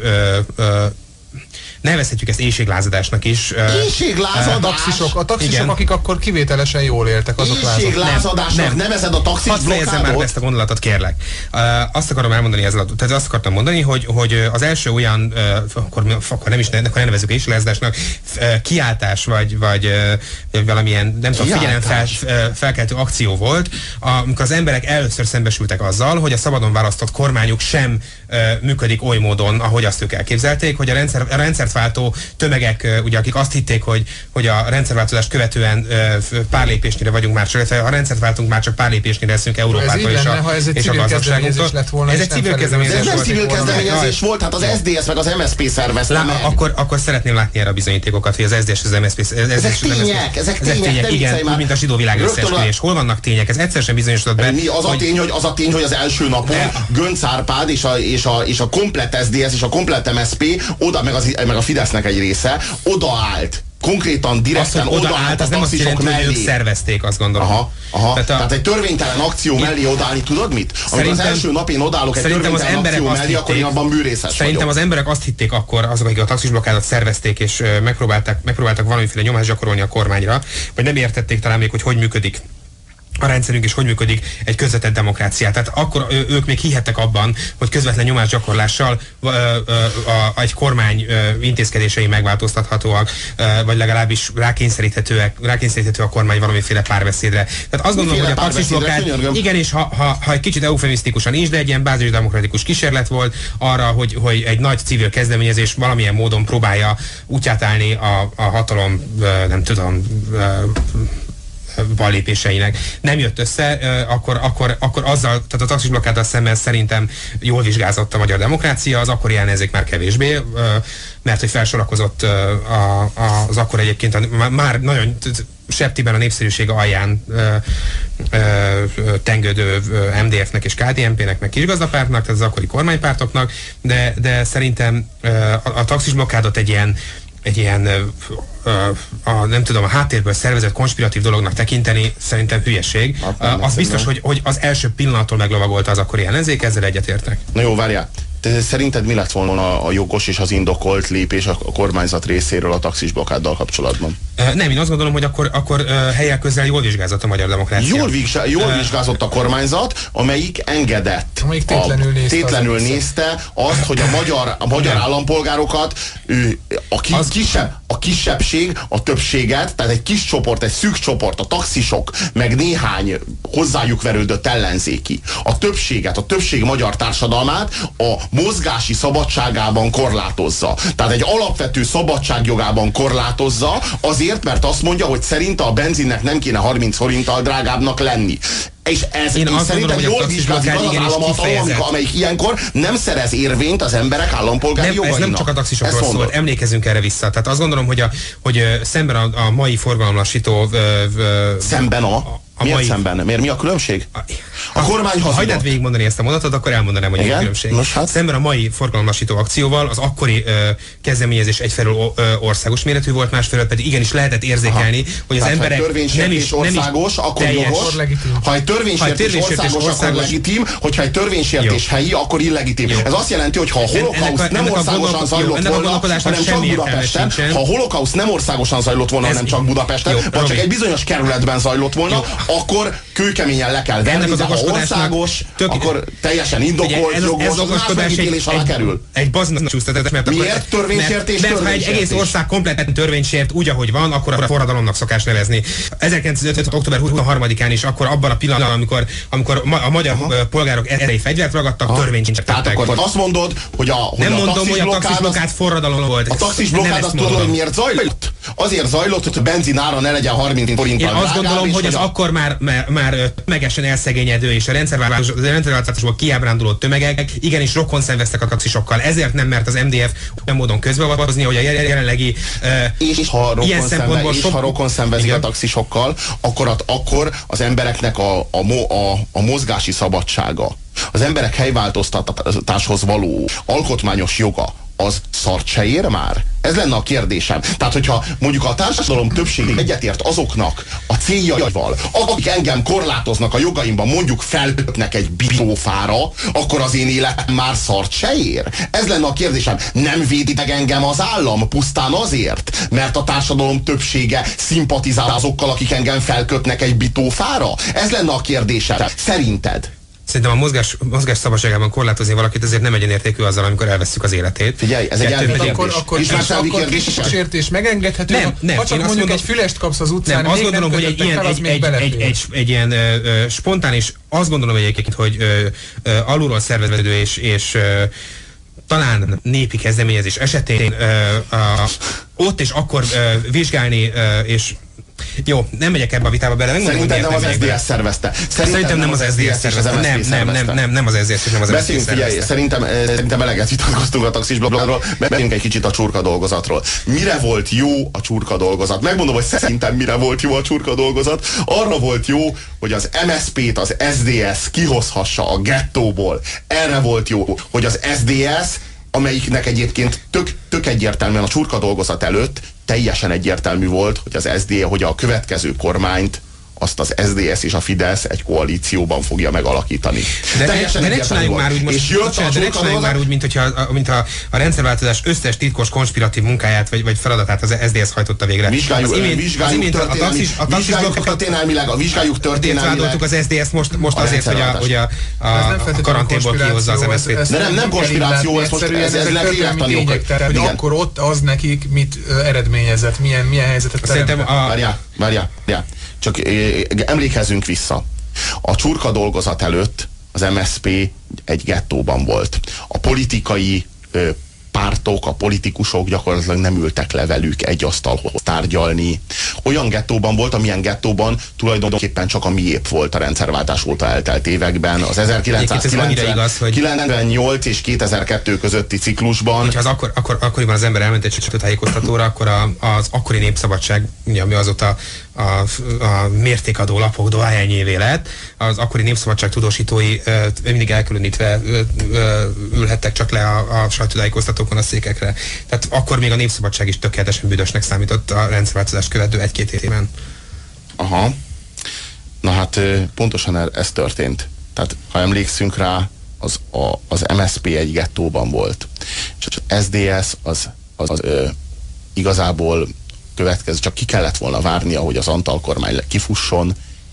nevezhetjük ezt éhséglázadásnak is. Éhséglázadás? A taxisok, akik akkor kivételesen jól éltek, azok lázadnak. Éhséglázadásnak nevezed a taxisblokkádot? Hadd fejezzem már ezt a gondolatot, kérlek. Azt akarom elmondani tehát azt akartam mondani, hogy az első olyan, akkor nem is nevezzük éhséglázadásnak, kiáltás, vagy valamilyen, nem tudom, figyelem felkeltő akció volt, amikor az emberek először szembesültek azzal, hogy a szabadon választott kormányuk sem működik oly módon, ahogy azt ők elképzelték, hogy a rendszert váltó tömegek, ugye, akik azt hitték, hogy a rendszerváltozást követően pár lépésnyire vagyunk már, csak ha rendszert váltunk, már csak pár lépésnyire leszünk Európától és a gazdagságunktól. Ez egy civil kezdeményezés volt. Ez nem civil kezdeményezés volt, hát az SZDSZ meg az MSZP szervezte meg. Akkor szeretném látni erre a bizonyítékokat, hogy az SZDSZ és az MSZP... Ezek tények, igen, mint a zsidó világ összeesküvés. Hol vannak tények? Ez egyszer sem bizonyosodott be. Az a tény, hogy az első napon Göncz Árpád és a komplett SZDSZ és a komplett MSZP oda, meg a Fidesznek egy része odaállt. Konkrétan, direkten odaállt a taxisok mellé. Hogy ők szervezték, azt gondolom. Tehát egy törvénytelen akció mellé odaállni, tudod mit? Amikor az első nap én odaállok egy törvénytelen akció mellé, akkor én abban bűrészes Szerintem az emberek azt hitték akkor, azok, akik a taxisblokkádat szervezték, és megpróbáltak valamiféle nyomást gyakorolni a kormányra, vagy nem értették talán még, hogy működik a rendszerünk és hogy működik egy közvetett demokrácia. Tehát akkor ők még hihettek abban, hogy közvetlen nyomásgyakorlással egy kormány intézkedései megváltoztathatóak, vagy legalábbis rákényszeríthető a kormány valamiféle párbeszédre. Tehát azt gondolom, hogy a taxisblokkád, igenis, ha egy kicsit eufemisztikusan is, de egy ilyen bázisdemokratikus kísérlet volt arra, hogy egy nagy civil kezdeményezés valamilyen módon próbálja útját állni a hatalom, nem tudom, ballépéseinek. Nem jött össze, akkor azzal, tehát a taxisblokkáddal szemben szerintem jól vizsgázott a magyar demokrácia, az akkori ellenzék már kevésbé, mert hogy felsorakozott az akkor egyébként már nagyon septiben a népszerűsége alján tengődő MDF-nek és KDNP-nek, meg Kisgazdapártnak, tehát az akkori kormánypártoknak, de szerintem a taxisblokkádot egy ilyen nem tudom, a háttérből szervezett konspiratív dolognak tekinteni szerintem hülyeség. Az biztos, hogy az első pillanattól meglovagolta az akkori ellenzék, ezzel egyetértek. Na jó, várjál. Szerinted mi lett volna a jogos és az indokolt lépés a kormányzat részéről a taxisblokkáddal kapcsolatban? Nem, én azt gondolom, hogy akkor helyek közel jól vizsgázott a magyar demokrácia. Jól vizsgázott a kormányzat, amelyik engedett. Amelyik tétlenül nézte azt, hogy a magyar állampolgárokat a kisebbség a többséget, tehát egy kis csoport, egy szűk csoport, a taxisok, meg néhány hozzájuk verődött ellenzéki, a többség magyar társadalmát a mozgási szabadságában korlátozza. Tehát egy alapvető szabadságjogában korlátozza, azért, mert azt mondja, hogy szerinte a benzinnek nem kéne 30 forinttal drágábbnak lenni. És ez szerintem jól vizsgázik az államhatalom, amelyik ilyenkor nem szerez érvényt az emberek állampolgári jogainak. Ez nem csak a taxisokról szólt, emlékezzünk erre vissza. Tehát azt gondolom, hogy szemben a mai forgalomlassító... Szemben Miért szemben? Mi a különbség? A kormány hazudott. Ha hagyd végigmondani ezt a mondatot, akkor elmondanám, hogy a különbség. Szemben a mai forgalomlassító akcióval az akkori kezdeményezés egyfelől országos méretű volt, másfelől pedig igenis lehetett érzékelni, hogy az emberek nem is országos, akkor jogos. Ha egy törvénysértés országos, akkor legitim, hogyha egy törvénysértés helyi, akkor illegitim. Ez azt jelenti, hogy ha a holokauszt nem országosan zajlott volna, hanem csak Budapesten, ha a holokauszt nem országosan zajlott volna, hanem csak Budapesten, vagy csak egy bizonyos kerületben zajlott volna, akkor kőkeményen le kell venni, de ha országos, akkor teljesen indokolt, jogos, az más megítélés alá kerül. Egy baznak csúsztatás, mert miért törvénysértés? Mert ha egy egész ország kompletten törvénysért úgy, ahogy van, akkor a forradalomnak szokás nevezni. 1955. október 23-án is, akkor abban a pillanatban, amikor a magyar polgárok erei fegyvert ragadtak, törvényt tettek. Tehát akkor azt mondod, hogy nem mondom, hogy a taxisblokkád forradalom volt. A taxisblokkád azt tudod, hogy miért zajlott? Azért zajlott, hogy a benzinára ne legyen 30 forinttal. Én azt gondolom, hogy az akkor már tömegesen elszegényedő, és a rendszerváltozásból kiábránduló tömegek igenis rokon szenveztek a taxisokkal. Ezért nem mert az MDF olyan módon közbeavatkozni, hogy a jelenlegi és ha rokon szenvezik a taxisokkal, akkor az embereknek a mozgási szabadsága, az emberek helyváltoztatáshoz való alkotmányos joga, az szart se ér már? Ez lenne a kérdésem. Tehát, hogyha mondjuk a társadalom többsége egyetért azoknak a céljaival, akik engem korlátoznak a jogaimban, mondjuk felköpnek egy bitófára, akkor az én életem már szart se ér? Ez lenne a kérdésem. Nem védi meg engem az állam pusztán azért, mert a társadalom többsége szimpatizál azokkal, akik engem felköpnek egy bitófára? Ez lenne a kérdésem. Szerinted? Szerintem a mozgás szabadságában korlátozni valakit azért nem egyenértékű azzal, amikor elvesszük az életét. Figyelj, ez egy elvi kérdés. Akkor sértés megengedhető, ha csak mondjuk egy fülest kapsz az utcán, nem, azt gondolom, hogy egy ilyen spontán, és azt gondolom egyébként, hogy alulról szerveződő és talán népi kezdeményezés esetén ott és akkor vizsgálni és jó, nem megyek ebbe a vitába bele. Szerintem nem az SZDSZ szervezte. Szerintem nem az SZDSZ szervezte. Nem az SZDSZ és nem az MSZP szervezte. Figyelj, szerintem eleget vitatkoztunk a taxisblogról, beszéljünk egy kicsit a csurka dolgozatról. Mire volt jó a csurka dolgozat? Megmondom, hogy szerintem mire volt jó a csurka dolgozat. Arra volt jó, hogy az MSZP-t az SZDSZ kihozhassa a gettóból. Erre volt jó, hogy az SZDSZ, amelyiknek egyébként tök egyértelműen a csurka dolgozat előtt teljesen egyértelmű volt, hogy a következő kormányt azt az SZDSZ és a Fidesz egy koalícióban fogja megalakítani. De ne csináljunk már úgy most, mint a rendszerváltozás összes titkos konspiratív munkáját vagy feladatát az SZDSZ hajtotta végre. Vizsgáljuk történelmileg. Az SZDSZ most azért, hogy a karanténból kihozza az MSZP-t. Nem konspiráció, ez lekélettani okok. Hogy akkor ott az nekik mit eredményezett, milyen helyzetet teremtett. Várjál. Csak emlékezzünk vissza. A csurka dolgozat előtt az MSZP egy gettóban volt. A politikai pártok, a politikusok gyakorlatilag nem ültek le velük egy asztalhoz tárgyalni. Olyan gettóban volt, amilyen gettóban tulajdonképpen csak a miép volt a rendszerváltás óta eltelt években. Az 1998 és 2002 közötti ciklusban. Hogyha akkoriban az ember elment egy sajtótájékoztatóra, akkor az akkori Népszabadság, ami azóta a mértékadó lapok dohányévé lett, az akkori Népszabadság tudósítói mindig elkülönítve ülhettek csak le a sajtótájékoztatókon a székekre. Tehát akkor még a Népszabadság is tökéletesen büdösnek számított a rendszerváltozást követő 1-2 évben. Aha. Na hát pontosan ez történt. Tehát ha emlékszünk rá, az MSZP egy gettóban volt. És az SZDSZ az igazából következő, csak ki kellett volna várnia, hogy az Antal kormány kifusson,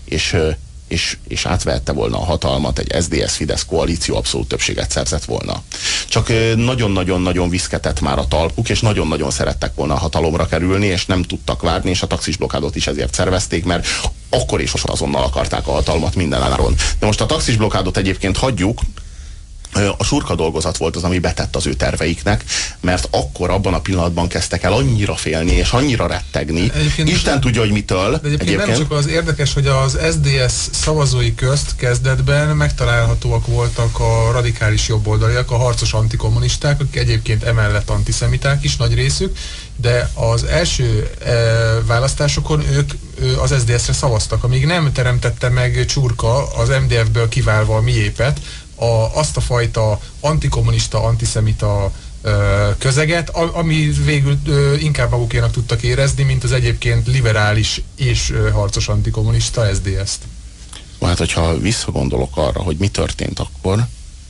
és átvehette volna a hatalmat, egy SZDSZ-Fidesz koalíció abszolút többséget szerzett volna. Csak nagyon-nagyon-nagyon viszketett már a talpuk, és nagyon-nagyon szerettek volna a hatalomra kerülni, és nem tudtak várni, és a taxisblokkádot is ezért szervezték, mert akkor is azonnal akarták a hatalmat minden áron. De most a taxisblokkádot egyébként hagyjuk, a surka dolgozat volt az, ami betett az ő terveiknek, mert akkor abban a pillanatban kezdtek el annyira félni, és annyira rettegni. Isten tudja, hogy mitől. De egyébként nem csak az érdekes, hogy az SZDSZ szavazói közt kezdetben megtalálhatóak voltak a radikális jobboldaliak, a harcos antikommunisták, akik egyébként emellett antiszemiták is, nagy részük, de az első választásokon ők az SZDSZ-re szavaztak, amíg nem teremtette meg csurka az MDF-ből kiválva a miépet, azt a fajta antikommunista, antiszemita közeget, ami végül inkább magukénak tudtak érezni, mint az egyébként liberális és harcos antikommunista SZDSZ-t. Hát, hogyha visszagondolok arra, hogy mi történt akkor,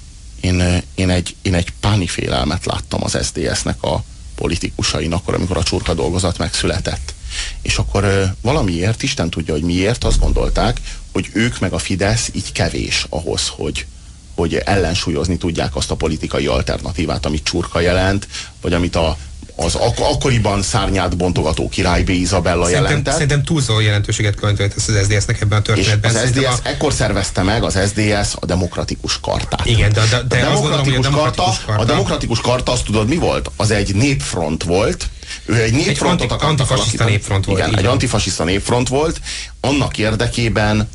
én egy pánifélelmet láttam az SZDSZ-nek a politikusain akkor, amikor a csurka dolgozat megszületett. És akkor valamiért, Isten tudja, hogy miért, azt gondolták, hogy ők meg a Fidesz így kevés ahhoz, hogy ellensúlyozni tudják azt a politikai alternatívát, amit csurka jelent, vagy amit az akkoriban szárnyát bontogató Király B. Izabella jelentett. Szerintem túlzó jelentőséget különített az SZDSZ-nek ebben a történetben. És az SZDSZ ekkor szervezte meg az SZDSZ a demokratikus kartát. Igen, de a demokratikus karta, azt tudod mi volt? Az egy népfront volt, Ő egy népfrontot akartak alakítani. Népfront volt. Igen, egy antifasiszta népfront volt, annak érdekében,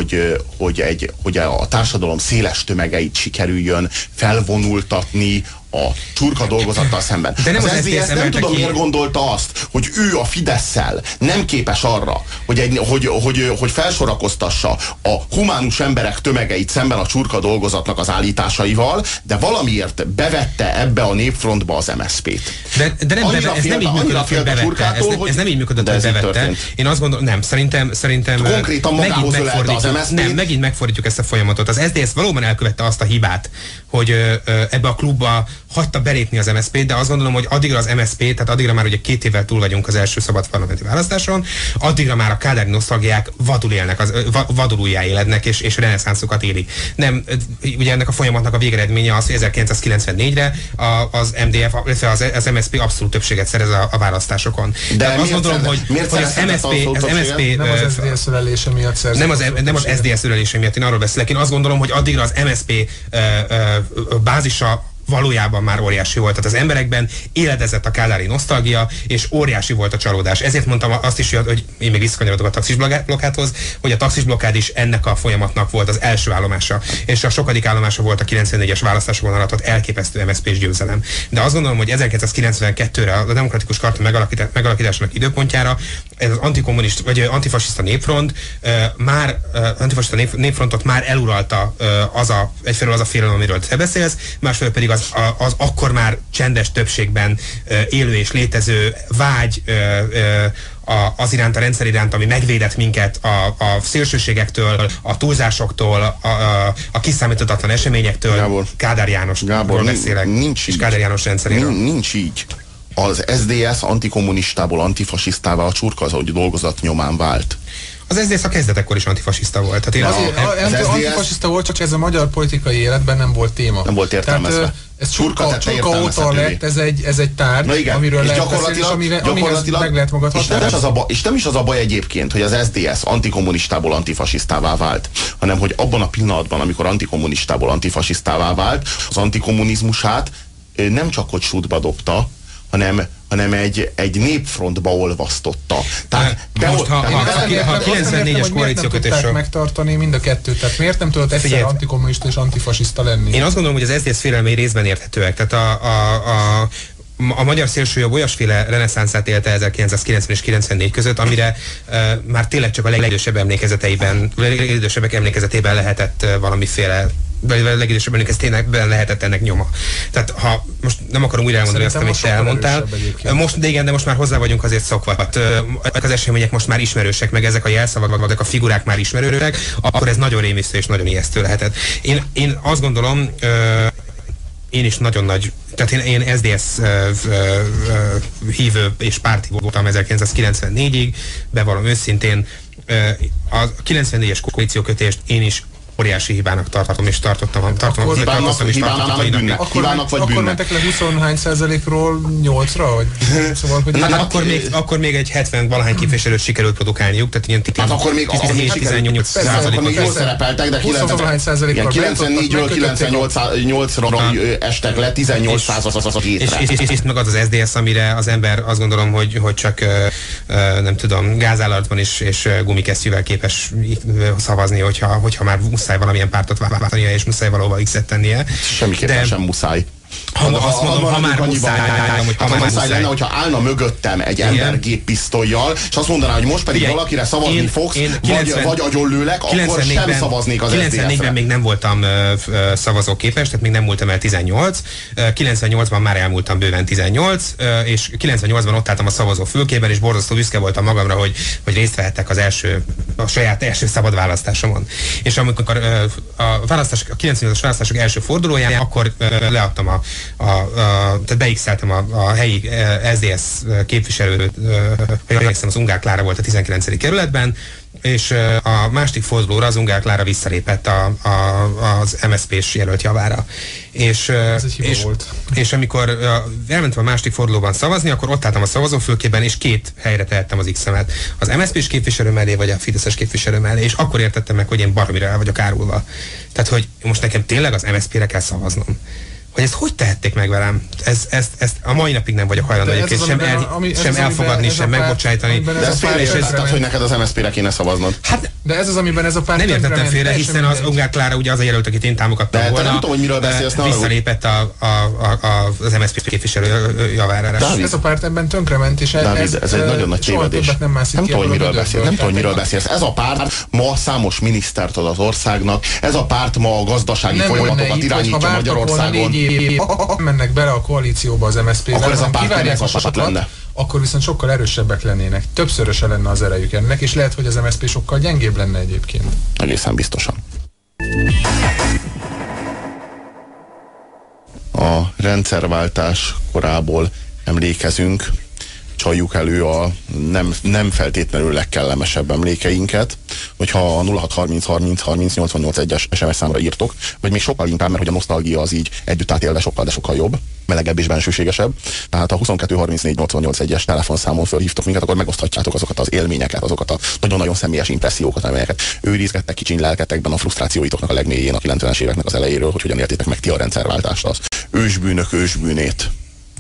hogy a társadalom széles tömegeit sikerüljön felvonultatni a csurka dolgozattal szemben. De nem az SZDSZ nem tudom, miért gondolta azt, hogy ő a Fidesszel nem képes arra, hogy felsorakoztassa a humánus emberek tömegeit szemben a csurka dolgozatnak az állításaival, de valamiért bevette ebbe a népfrontba az MSZP-t. De nem, ez nem így működött, hogy bevette. Ez nem így működött, hogy bevette. Én azt gondolom, nem, szerintem konkrétan magához ölelte az MSZP-t. Nem, megint megfordítjuk ezt a folyamatot. Az SZDSZ valóban elkövette azt a hibát, hogy ebbe a klubba hagyta belépni az MSZP-t, de azt gondolom, hogy addigra az MSZP, tehát addigra már ugye 2 évvel túl vagyunk az első szabad parlamenti választáson, addigra már a kádári nosztalgiák vadul élnek, vadul újjáélednek és reneszánszokat élik. Nem, ugye ennek a folyamatnak a végeredménye az, hogy 1994-re az MDF, az MSZP abszolút többséget szerez a választásokon. De azt gondolom, hogy az MSZP nem az SZDSZ ölelése miatt szerzett. Nem az SZDSZ ölelése miatt, én arról beszélek. Én azt gondolom, hogy addigra az MSZP bázisa valójában már óriási volt. Tehát az emberekben éledezett a kádári nosztalgia, és óriási volt a csalódás. Ezért mondtam azt is, hogy én még visszakanyarodok a taxisblokkádhoz, hogy a taxisblokkád is ennek a folyamatnak volt az első állomása, és a sokadik állomása volt a 94-es választásokon aratott elképesztő MSZP-s győzelem. De azt gondolom, hogy 1992-re a demokratikus karta megalakításának időpontjára ez az antikommunista vagy antifasiszta népfront antifasiszta népfrontot már eluralta egyfelől az a félelem, amiről te beszélsz, másfelől pedig az akkor már csendes többségben élő és létező vágy az iránt, a rendszer iránt, ami megvédett minket a szélsőségektől, a túlzásoktól, a kiszámíthatatlan eseményektől. Gábor, Kádár Jánosról beszélek, nincs és Kádár János rendszeréről. Nincs így. Az SZDSZ antikommunistából antifasisztává a csurka dolgozat nyomán vált. Az SZDSZ a kezdetekor is antifasiszta volt. Tehát antifasiszta volt, csak ez a magyar politikai életben nem volt téma. Nem volt értelmezve. Tehát, ez csurka óta lett, ez egy tárgy, amiről lehet beszélni, és amihez meg lehet magad határolni. És nem is az a baj egyébként, hogy az SZDSZ antikommunistából antifasisztává vált, hanem hogy abban a pillanatban, amikor antikommunistából antifasisztává vált, az antikommunizmusát nem csak hogy sútba dobta, hanem egy népfrontba olvasztotta. Tehát ha 94-es koalíciókötésről megtartani mind a kettőt, tehát miért nem tudott egyszer antikommunista és antifasiszta lenni? Én azt gondolom, hogy az SZDSZ félelmei részben érthetőek. Tehát a magyar szélsőjobb olyasféle reneszánszát élte 1990 és 94 között, amire már tényleg csak a legidősebbek emlékezetében lehetett valamiféle legidősebb emlékeztében lehetett ennek nyoma. Tehát ha most nem akarom újra elmondani azt, amit te elmondtál. De most már hozzá vagyunk azért szokva. Az események most már ismerősek, meg ezek a jelszavak, vagy a figurák már ismerősek, akkor ez nagyon rémisztő és nagyon ijesztő lehetett. Én azt gondolom, én is nagyon nagy, tehát én SZDSZ hívő és párti voltam 1994-ig, bevallom őszintén, a 94-es koalíciókötést én is óriási hibának tartom, és tartottam. Hibának vagy bűnnek? Akkor mentek le 20%-ról 8-ra? Szóval, hogy akkor még egy 70-valahány képviselőt sikerült produkálniuk, tehát ilyen 17-18%-ot. Jól szerepeltek, de 94-ről 98-ra estek le, 18%-ra. És meg az az SZDSZ, amire az ember azt gondolom, hogy csak nem tudom, gázállatban és gumikesztyűvel képes szavazni, hogyha már muszáj valamilyen pártot váltania, és muszáj valahova X-et tennie. Semmiképpen sem muszáj. Ha már muszáj lenne, hogyha állna mögöttem egy ember géppisztollyal, és azt mondaná, hogy most pedig valakire szavazni fogsz, vagy agyonlőlek, akkor sem szavaznék az SZDSZ-re. 94-ben még nem voltam szavazóképes, tehát még nem múltam el 18. 98-ban már elmúltam bőven 18, és 98-ban ott álltam a szavazó fülkében, és borzasztó büszke voltam magamra, hogy részt vehettek a saját első szabad választásomon. És amikor a 98-as választások első fordulóján, akkor leadtam tehát beixeltem a helyi SZDSZ képviselőt, az Ungár Klára volt a 19. kerületben, és a második fordulóra az Ungár Klára visszalépett az MSZP-s jelölt javára. És amikor elmentem a második fordulóban szavazni, akkor ott álltam a szavazófülkében, és 2 helyre tehettem az X-emet. Az MSZP-s képviselő mellé, vagy a Fideszes képviselő mellé, és akkor értettem meg, hogy én baromira el vagyok árulva. Tehát, hogy most nekem tényleg az MSZP-re kell szavaznom. hogy ezt hogy tehették meg velem. Ezt a mai napig nem vagyok hajlandó egyébként sem elfogadni, sem megbocsájtani. De ez félreértetted, hogy neked az MSZP-re kéne szavaznod. Hát, de ez az, amiben ez a párt nem értettem félre, hiszen az Ungár Klára ugye az a jelölt, akit én támogattam volna. Nem tudom, hogy miről beszélsz. Visszalépett az MSZP képviselő javára. Ez a párt ebben tönkrement, és ez egy nagyon nagy tévedés. Nem tudom, hogy miről beszélsz. Ez a párt ma számos minisztert ad az országnak. Ez a párt ma a gazdasági folyamatokat irányítja Magyarországon. Mennek bele a koalícióba az MSZP-vel, akkor ez a párt megszakadt lenne. Akkor viszont sokkal erősebbek lennének. Többszöröse lenne az erejük ennek, és lehet, hogy az MSZP sokkal gyengébb lenne egyébként. Egészen biztosan. A rendszerváltás korából emlékezünk, csaljuk elő a nem feltétlenül legkellemesebb emlékeinket, hogyha a 0630303088 SMS számra írtok, vagy még sokkal inkább, mert hogy a nosztalgia az így együtt átélve sokkal, de sokkal jobb, melegebb és bensőségesebb. Tehát a 223488 telefonszámon fölhívtok minket, akkor megoszthatjátok azokat az élményeket, azokat a nagyon-nagyon személyes impressziókat, amelyeket őrizgettek kicsiny lelketekben a frusztrációitoknak a legmélyén a 90-es éveknek az elejéről, hogy hogyan éltétek meg ti a rendszerváltást, az ősbűnök ősbűnét.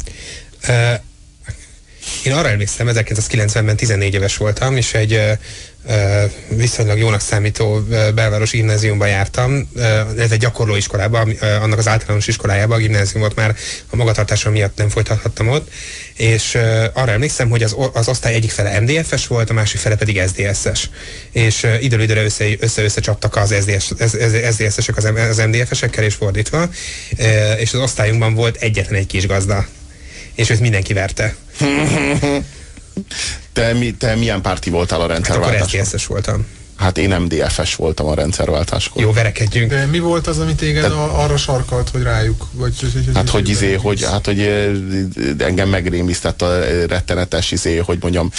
Én arra emlékszem, 1990-ben 14 éves voltam, és egy viszonylag jónak számító belvárosi gimnáziumban jártam. Ez egy gyakorlóiskolában, annak az általános iskolájában, a gimnáziumot már a magatartásom miatt nem folytathattam ott, és arra emlékszem, hogy az osztály egyik fele MDF-es volt, a másik fele pedig SZDSZ-es. És időre össze csaptak az SZDSZ-esek az MDF-esekkel, és fordítva, és az osztályunkban volt egyetlen egy kis gazda, és őt mindenki verte. Te milyen párti voltál a rendszerváltáskor? Hát akkor SZDSZ-es voltam. Hát én MDF-es voltam a rendszerváltáskor. Jó, verekedjünk. De mi volt az, ami téged arra sarkalt, hogy rájuk? Hogy engem megrémisztett a rettenetes hogy mondjam,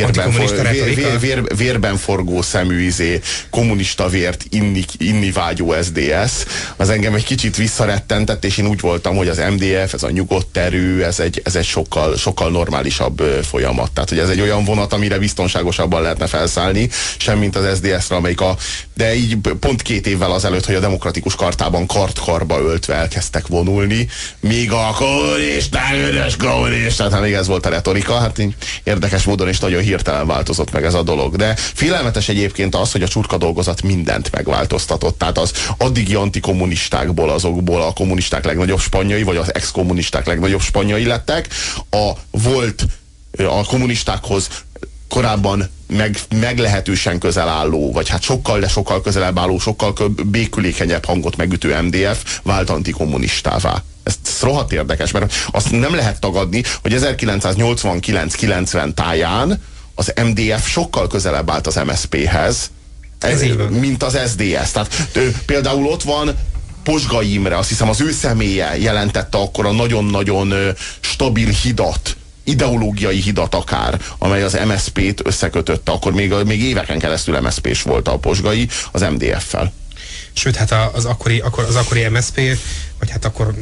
vérben forgó szemű kommunista vért inni vágyó SZDSZ. Az engem egy kicsit visszarettentett, és én úgy voltam, hogy az MDF, ez a nyugodt erő, ez egy sokkal normálisabb folyamat. Tehát, hogy ez egy olyan vonat, amire biztonságosabban lehetne felszállni, semmint az SZDSZ-re, amelyik de így pont 2 évvel azelőtt, hogy a demokratikus kartában kart-karba öltve elkezdtek vonulni, míg a kommunisták, üres kommunisták, hát még ez volt a retorika, hát így érdekes módon is nagyon hirtelen változott meg ez a dolog. De félelmetes egyébként az, hogy a csurka dolgozat mindent megváltoztatott. Tehát az addigi antikommunistákból, azokból a kommunisták legnagyobb spanyai, vagy az ex-kommunisták legnagyobb spanyai lettek, a kommunistákhoz korábban meglehetősen közel álló, vagy hát sokkal közelebb álló, sokkal békülékenyebb hangot megütő MDF vált antikommunistává. Ez rohadt érdekes, mert azt nem lehet tagadni, hogy 1989-90 táján az MDF sokkal közelebb állt az MSZP-hez, mint az SZDSZ. Tehát például ott van Posgai Imre, azt hiszem az ő személye jelentette akkor a nagyon-nagyon stabil hidat, ideológiai hidat akár, amely az MSZP-t összekötötte, akkor még éveken keresztül MSZP-s volt a Posgai az MDF-fel. Sőt, hát az akkori MSZP, vagy hát akkor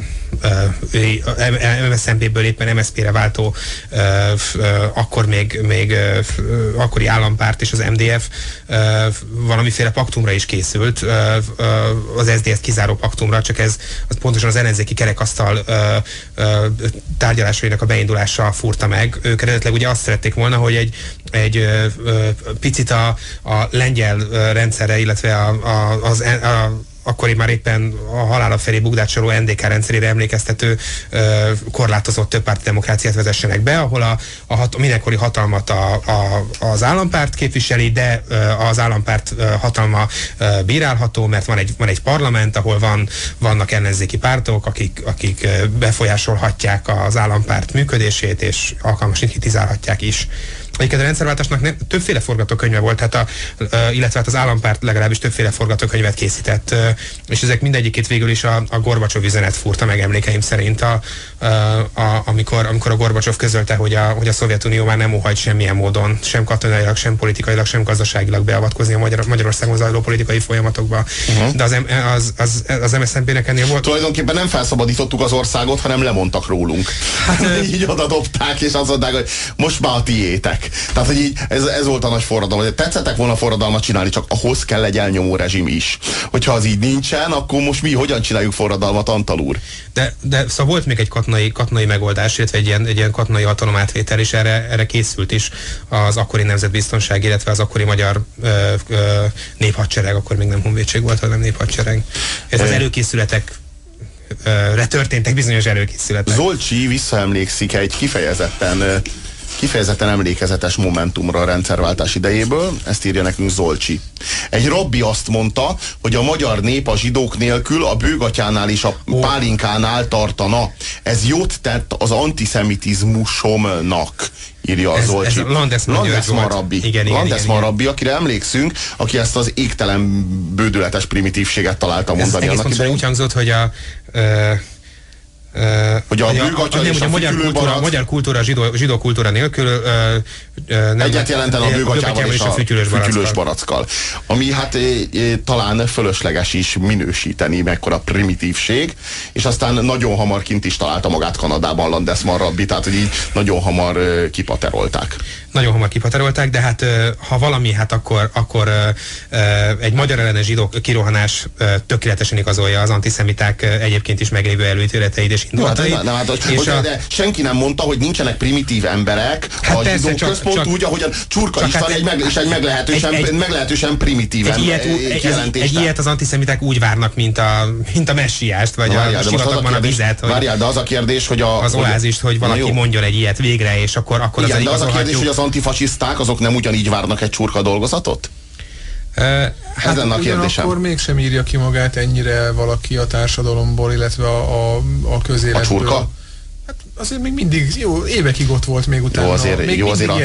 MSZNP-ből éppen MSZP-re váltó akkor még akkori állampárt és az MDF valamiféle paktumra is készült, az SZDSZ kizáró paktumra, csak ez az pontosan az ellenzéki kerekasztal tárgyalásainak a beindulása furta meg. Ők eredetileg ugye azt szerették volna, hogy egy picit a lengyel rendszerre, illetve az akkori már éppen a halála felé bugdácsoló NDK rendszerére emlékeztető korlátozott többpárti demokráciát vezessenek be, ahol a mindenkori hatalmat az állampárt képviseli, de az állampárt hatalma bírálható, mert van egy parlament, ahol vannak ellenzéki pártok, akik befolyásolhatják az állampárt működését, és alkalmasan kritizálhatják is. Egyébként a rendszerváltásnak többféle forgatókönyve volt, illetve hát az állampárt legalábbis többféle forgatókönyvet készített, és ezek mindegyikét végül is a Gorbacsov üzenet furta meg emlékeim szerint, amikor a Gorbacsov közölte, hogy a Szovjetunió már nem óhajt semmilyen módon, sem katonailag, sem politikailag, sem gazdaságilag beavatkozni a Magyarországon zajló politikai folyamatokba. De az MSZNP-nek ennél volt. Tulajdonképpen nem felszabadítottuk az országot, hanem lemondtak rólunk. Hát így oda dobták, és azt mondták, hogy most már a tiétek. emberek. Tehát, hogy így, ez volt a nagy forradalom. Tetszettek volna forradalmat csinálni, csak ahhoz kell egy elnyomó rezsim is. Hogyha az így nincsen, akkor most mi hogyan csináljuk forradalmat, Antal úr? De szóval volt még egy katonai megoldás, illetve egy ilyen katonai hatalomátvétel, és erre készült is az akkori nemzetbiztonság, illetve az akkori magyar néphadsereg, akkor még nem honvédség volt, hanem néphadsereg. Ez az előkészületek történtek bizonyos előkészületek. Zolcsi visszaemlékszik egy kifejezetten emlékezetes momentumra a rendszerváltás idejéből, ezt írja nekünk Zolcsi. Egy rabbi azt mondta, hogy a magyar nép a zsidók nélkül a bőgatyánál és a pálinkánál tartana. Ez jót tett az antiszemitizmusomnak, írja a Zolcsi. Ez Landesman rabbi. Landesman rabbi, akire emlékszünk, aki ezt az égtelen bődületes primitívséget találta mondani. Ez egész úgy hangzott, hogy hogy a bőgatya és a magyar kultúra zsidó kultúra nélkül egyet jelenten a bőgatyával és a fütyülős barackkal. Ami hát talán fölösleges is minősíteni, mekkora primitívség, és aztán nagyon hamar kint is találta magát Kanadában Landesman rabbi, tehát hogy így nagyon hamar kipaterolták. Nagyon hamar kipaterolták, de hát ha valami, hát akkor egy magyar ellenes zsidó kirohanás tökéletesen igazolja az antiszemiták egyébként is meglévő előítéleteit és indulatait. De senki nem mondta, hogy nincsenek primitív emberek a zsidó központ úgy, ahogyan Csurka István egy meglehetősen primitív kijelentés. Egy ilyet az antiszemiták úgy várnak, mint a messiást, vagy a sivatagban a vizet. Várjál, de az a kérdés, hogy az oázist, hogy valaki mondjon egy ilyet végre, és akkor igen, de az a kérdés, hogy az antifasiszták azok nem ugyanígy várnak egy Csurka dolgozatot? Hát lenne a kérdésem. Akkor mégsem írja ki magát ennyire valaki a társadalomból, illetve a közéletből. A Csurka? Hát azért még mindig, évekig ott volt még utána. Jó azért, még jó azért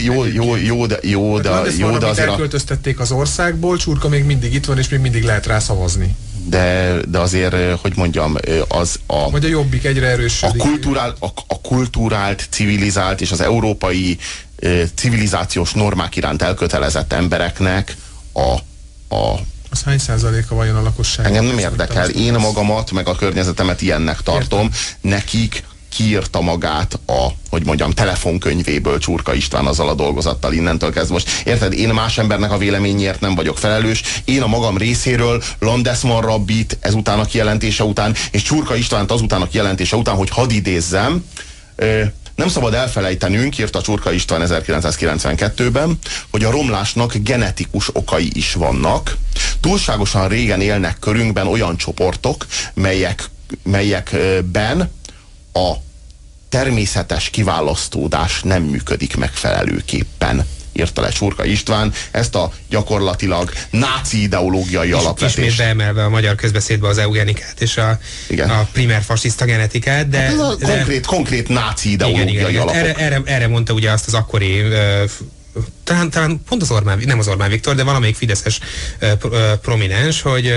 de azért elköltöztették az országból, Csurka még mindig itt van, és még mindig lehet rá szavazni. De azért, hogy mondjam, vagy a Jobbik egyre erősödik. A kulturált, civilizált és az európai civilizációs normák iránt elkötelezett embereknek az hány százaléka vajon a lakosság? Engem nem érdekel. Én magamat, meg a környezetemet ilyennek tartom. Értem. Nekik kiírta magát hogy mondjam, telefonkönyvéből Csurka István azzal a dolgozattal innentől kezdve. Most érted, én más embernek a véleményért nem vagyok felelős. Én a magam részéről Landesman rabbit ezután a kijelentése után, és Csurka Istvánt azután a kijelentése után, hogy hadd idézzem, nem szabad elfelejtenünk, írta Csurka István 1992-ben, hogy a romlásnak genetikus okai is vannak. Túlságosan régen élnek körünkben olyan csoportok, melyekben a természetes kiválasztódás nem működik megfelelőképpen, írta le Csurka István ezt a gyakorlatilag náci ideológiai alapvetést. Ismét beemelve a magyar közbeszédbe az eugenikát és a primer fasiszta genetikát, de... Hát ez a konkrét náci ideológiai alapok. Erre mondta ugye azt az akkori... Talán pont az nem az Orbán Viktor, de valamelyik fideszes prominens, hogy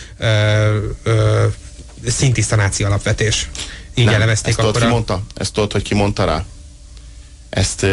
szintiszta náci alapvetés. Így elevezték akkor. Ezt tudod, hogy ki mondta rá? Ezt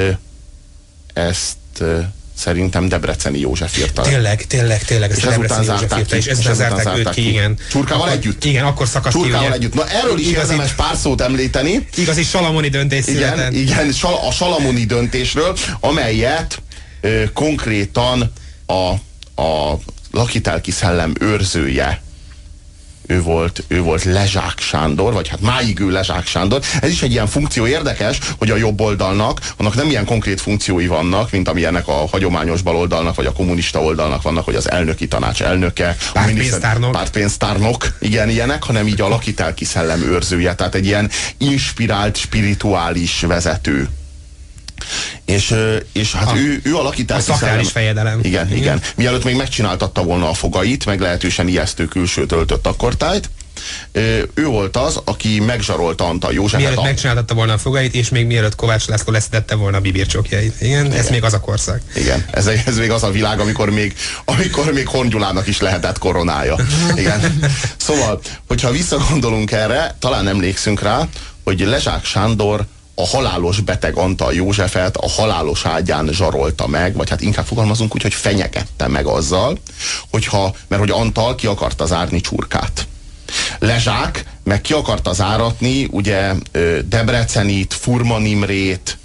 szerintem Debreceni József írta. Tényleg, ezt a Debreceni József írta, és ezután zárták őt ki, igen. Csurkával együtt? Igen, akkor szakadt ki, ugye. Együtt. Na erről is érdemes pár szót említeni. Igazi salamoni döntés született. Igen, a salamoni döntésről, amelyet konkrétan a lakitelki szellem őrzője, ő volt Lezsák Sándor, vagy hát máig ő Lezsák Sándor. Ez is egy ilyen funkció érdekes, hogy a jobb oldalnak, annak nem ilyen konkrét funkciói vannak, mint amilyenek a hagyományos baloldalnak, vagy a kommunista oldalnak vannak, hogy az elnöki tanács elnöke, pártpénztárnok, igen, ilyenek, hanem így a lakitelki szellem őrzője, tehát egy ilyen inspirált, spirituális vezető. És hát ő alakítási a szakrális fejedelem. Igen. Mielőtt még megcsináltatta volna a fogait, meglehetősen ijesztő külsőt öltött akkortájt, ő volt az, aki megzsarolta Antal Józsefet. Mielőtt megcsináltatta volna a fogait, és még mielőtt Kovács László leszedette volna a bibircsokjait. Igen, ez még az a korszak. Igen, ez még az a világ, amikor még Horn Gyulának is lehetett koronája. Igen. Szóval, hogyha visszagondolunk erre, talán emlékszünk rá, hogy Lezsák Sándor a halálos beteg Antal Józsefet a halálos ágyán zsarolta meg, vagy hát inkább fogalmazunk úgy, hogy fenyegette meg azzal, mert hogy Antal ki akarta zárni Csurkát. Lezsák meg ki akarta záratni ugye Debrecenit, Furman Imrét,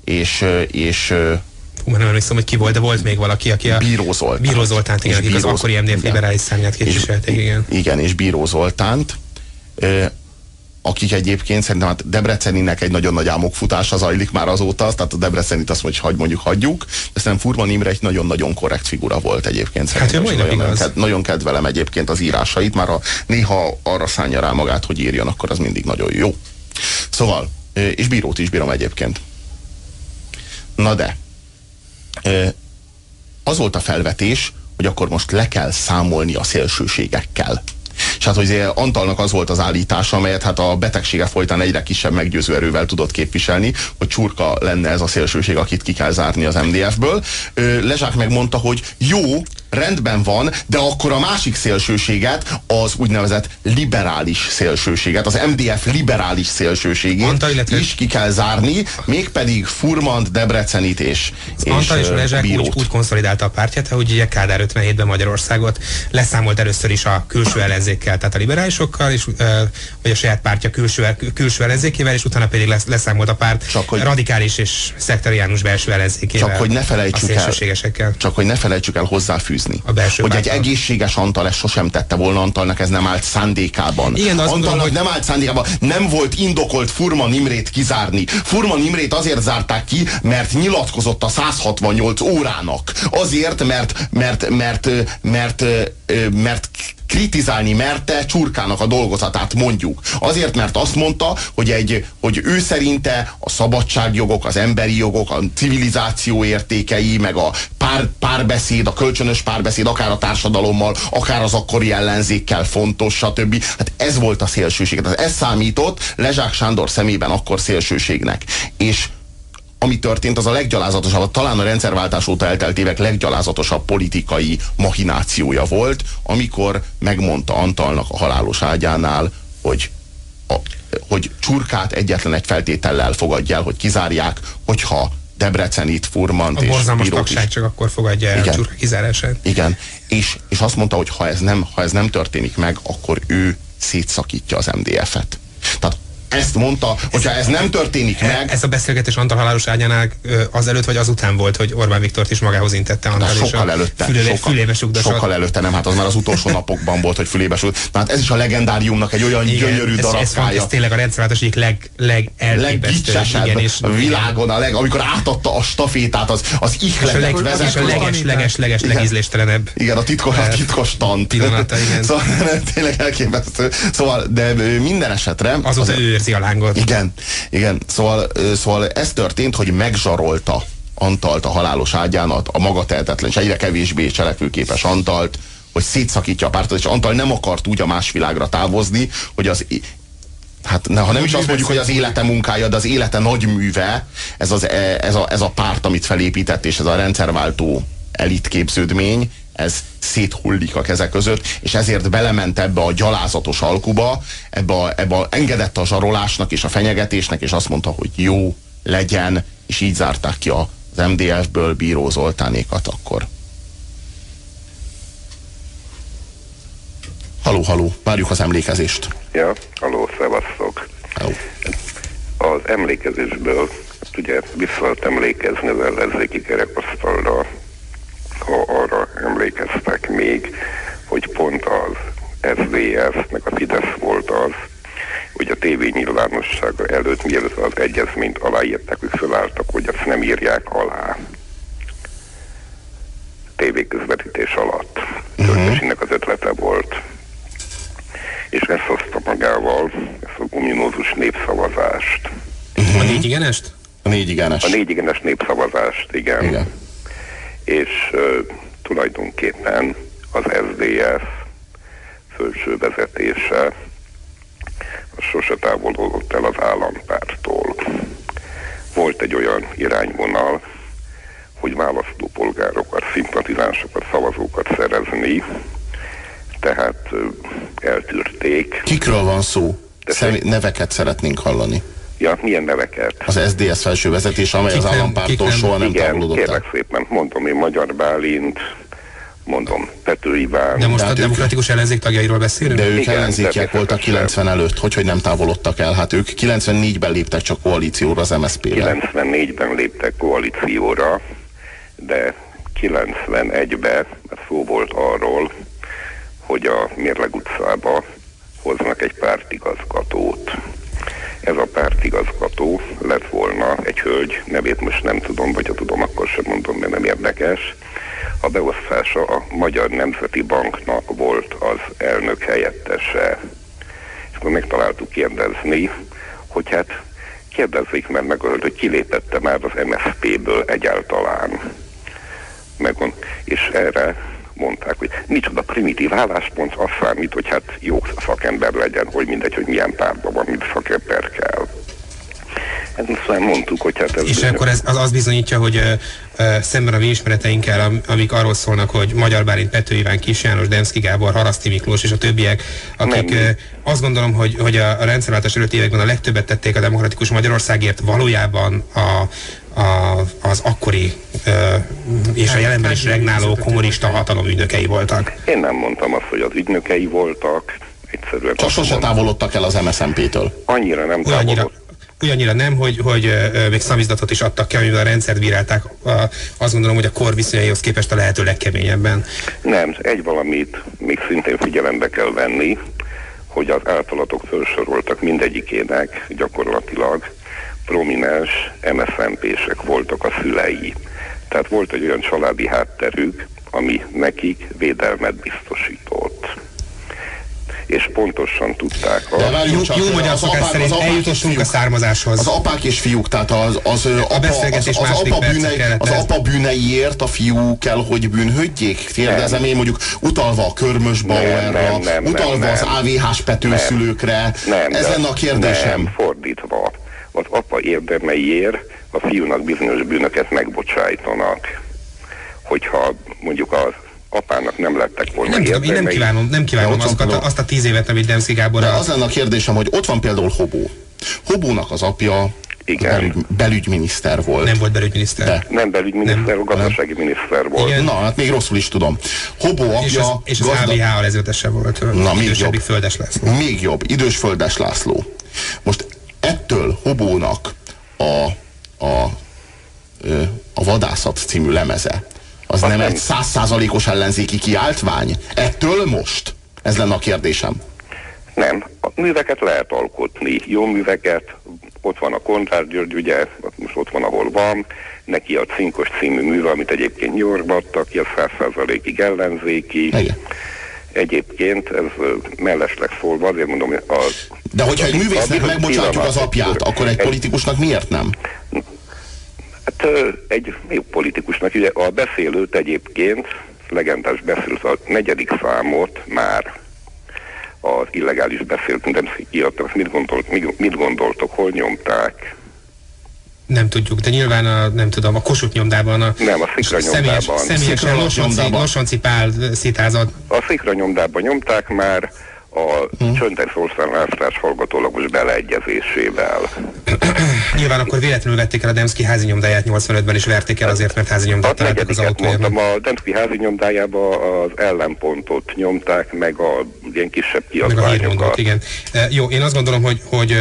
nem emlékszem, hogy ki volt, de volt még valaki, aki a Bíró Zoltánt. Bíró Zoltánt, igen, akik az akkori MDF liberális szárnyát képviselték, igen. Igen, és Bíró Zoltánt, akik egyébként szerintem hát Debreceninek egy nagyon nagy álmokfutása zajlik már azóta, tehát a Debrecenit azt mondjuk hagyjuk, de szerintem Furman Imre egy nagyon-nagyon korrekt figura volt egyébként. Hát nagyon kedvelem egyébként az írásait, már néha arra szánja rá magát, hogy írjon, akkor az mindig nagyon jó. Szóval, és Bírót is bírom egyébként. Na de, az volt a felvetés, hogy akkor most le kell számolni a szélsőségekkel. És hát, hogy Antalnak az volt az állítása, amelyet hát a betegsége folytán egyre kisebb meggyőző erővel tudott képviselni, hogy Csurka lenne ez a szélsőség, akit ki kell zárni az MDF-ből. Lezsák megmondta, hogy jó, rendben van, de akkor a másik szélsőséget, az úgynevezett liberális szélsőséget, az MDF liberális szélsőségét is ki kell zárni, mégpedig Furmant, Debrecenit és Antal és Lezsák úgy konszolidálta a pártját, hogy ugye Kádár 57-ben Magyarországot leszámolt először is a külső ellenzékkel, tehát a liberálisokkal, és vagy a saját pártja külső ellenzékével, és utána pedig leszámolt a párt radikális és szektoriánus belső ellenzékével. Csak hogy ne felejtsük el hozzáfűzni, hogy egy egészséges Antal ezt sosem tette volna, Antalnak ez nem állt szándékában. Igen, Antalnak nem állt szándékában, nem volt indokolt Furman Imrét kizárni. Furman Imrét azért zárták ki, mert nyilatkozott a 168 órának. Azért, mert kritizálni merte Csurkának a dolgozatát, mondjuk. Azért, mert azt mondta, hogy ő szerinte a szabadságjogok, az emberi jogok, a civilizáció értékei, meg a párbeszéd, a kölcsönös párbeszéd, akár a társadalommal, akár az akkori ellenzékkel fontos, stb. Hát ez volt a szélsőség. Ez számított Lezsák Sándor szemében akkor szélsőségnek. És ami történt, az a leggyalázatosabb, talán a rendszerváltás óta eltelt évek leggyalázatosabb politikai machinációja volt, amikor megmondta Antalnak a halálos ágyánál, hogy Csurkát egyetlen egy feltétellel fogadja el, hogy kizárják, hogyha Debrecenit, Furmant és Bírót is. A borzalmas tagság csak akkor fogadja el a Csurka kizárását. Igen, és azt mondta, hogy ha ez nem történik meg, akkor ő szétszakítja az MDF-et. Tehát ezt mondta, hogyha ez nem történik meg... Ez a beszélgetés Antal halálos ágyánál azelőtt vagy azután volt, hogy Orbán Viktort is magához intette Antal, sokkal előtte. Fülébe sugdosott. Sokkal előtte, nem, hát az már az utolsó napokban volt, hogy fülébe sugdosott. Hát ez is a legendáriumnak egy olyan gyönyörű darabkája. Ez tényleg a rendszerváltás egyik legelképesztőbb a világon, amikor átadta a stafétát az ihletek vezető. És a legízléstelenebb. Igen, a titkos tant. Pillanata, igen. Szóval tényleg elképesztő. Szóval, de minden esetre... Azóta ő érzi a lángot. Igen. Szóval ez történt, hogy megzsarolta Antalt a halálos ágyán, a magatehetetlen és egyre kevésbé cselekvőképes Antalt, hogy szétszakítja a pártot, és Antal nem akart úgy a más világra távozni, hogy ha nem is azt mondjuk, hogy az élete munkája, de az élete nagy műve, ez a párt, amit felépített, és ez a rendszerváltó elitképződmény, ez széthullik a keze között, és ezért belement ebbe a gyalázatos alkuba, ebbe engedett a zsarolásnak és a fenyegetésnek, és azt mondta, hogy jó, legyen, és így zárták ki az MDF-ből Bíró Zoltánékat akkor. Haló, várjuk az emlékezést. Ja, haló, szevasztok. Hello. Az emlékezésből ugye vissza lehet emlékezni az ellenzéki kerekasztalra, ha arra emlékeztek még, hogy pont az SZDSZ meg a Fidesz volt az, hogy a tévé nyilvánossága előtt, mielőtt az egyezményt aláírták, hogy felálltak, hogy azt nem írják alá. Tévéközvetítés alatt. Töltésének az ötlete volt. És ezt hozta magával, ezt a ominózus népszavazást. A 4 igenest? A 4 igenes. A 4 igenes népszavazást, igen. És tulajdonképpen az SZDSZ felső vezetése sose távolodott el az állampárttól. Volt egy olyan irányvonal, hogy választópolgárokat, szimpatizánsokat, szavazókat szerezni, tehát eltűrték. Kikről van szó? Neveket szeretnénk hallani. Ja, milyen neveket? Az SZDSZ felső vezetés, amely az állampárttól soha nem távolodott el. Kérlek szépen, mondom én, Magyar Bálint, mondom, Pető Iván. De most a demokratikus ellenzék tagjairól beszélünk? De ők ellenzékiek voltak 90 előtt, hogy nem távolodtak el. Hát ők 94-ben léptek csak koalícióra az MSZP-re. 94-ben léptek koalícióra, de 91-ben szó volt arról, hogy a Mérleg utcába hoznak egy pártigazgatót. Ez a pártigazgató lett volna egy hölgy, nevét most nem tudom, vagy ha tudom, akkor sem mondom, mert nem érdekes. A beosztása a Magyar Nemzeti Banknak volt az elnök helyettese. És akkor megtaláltuk kérdezni, hogy hát kérdezzék meg, hogy kilépette már az MSZP-ből egyáltalán. És erre mondták, hogy micsoda primitív álláspont, az számít, hogy hát jó szakember legyen, hogy mindegy, hogy milyen pártban van, mint szakember kell. Hát aztán mondtuk, hogy hát ez... És akkor ez az bizonyítja, hogy szemben a mi ismereteinkkel, amik arról szólnak, hogy Magyar Bálint, Pető Iván, Kis János, Demszky Gábor, Haraszti Miklós és a többiek, akik azt gondolom, hogy a rendszerváltás előtti években a legtöbbet tették a demokratikus Magyarországért, valójában az akkori és a jelenben is regnáló kommunista hatalom ügynökei voltak. Én nem mondtam azt, hogy az ügynökei voltak. Egyszerűen csak sose távolodtak el az MSZNP-től. Annyira nem távolodtak. Olyannyira nem, hogy még szamizdatot is adtak ki, amivel a rendszert bírálták. Azt gondolom, hogy a kor viszonyaihoz képest a lehető legkeményebben. Nem, egy valamit még szintén figyelembe kell venni, hogy az általatok felsoroltak mindegyikének gyakorlatilag prominens MSZNP-sek voltak a szülei. Tehát volt egy olyan családi hátterük, ami nekik védelmet biztosított. És pontosan tudták. Jó magyar szokás szerint eljutottunk a származáshoz. Az apák és fiúk, tehát az apa bűneiért a fiú kell, hogy bűnhődjék? Kérdezem én, mondjuk utalva a Körmös Bauerra, utalva az AVH-s petőszülőkre. Ez lenne a kérdésem. Nem, fordítva. Az apa érdemeiért a fiúnak bizonyos bűnöket megbocsájtanak. Hogyha mondjuk az apának nem lettek volna érdemei. Nem kívánom azt a 10 évet, amit Demszky Gáborral... De az lenne a kérdésem, hogy ott van például Hobó. Hobónak az apja belügyminiszter volt. Nem volt belügyminiszter. De. Nem belügyminiszter, gazdasági miniszter volt. Igen. Na, hát még rosszul is tudom. Hobó apja... És az AVH alezőtese volt. Na, még jobb. Földes László. Még jobb. Idős Földes László. Most ettől Hobónak a Vadászat című lemeze, az nem egy 100%-os ellenzéki kiáltvány? Ettől most? Ez lenne a kérdésem. Nem. A műveket lehet alkotni. Jó műveket. Ott van a Konrád György, ugye, most ott van, ahol van. Neki a Cinkos című műve, amit egyébként New Yorkba adtak ki, a 100%-ig ellenzéki. Igen. Egyébként ez mellesleg szólva, azért mondom, hogy de hogyha egy művésznek megbocsátjuk az apját, akkor egy politikusnak miért nem? Hát egy jó politikusnak, ugye a beszélőt egyébként, legendás beszélőt, a 4. számot már az illegális beszélőt, nem kiadtak, mit gondoltok, hol nyomták? Nem tudjuk, de nyilván a Kossuth nyomdában, nem, a Szikra nyomdában. Személyesen Losonci Pál szétázott. A Szikra nyomdában nyomták már a Csöntes Orszán Lászlás hallgatólagos beleegyezésével. Nyilván akkor véletlenül vették el a Demszky házi nyomdáját 85-ben, és verték el azért, mert házi nyomdát találtak az autójában. Mondtam, a Demszky házi nyomdájába az ellenpontot nyomták, meg a ilyen kisebb kiadványokat. Meg a hírmondót, igen. Jó, én azt gondolom, hogy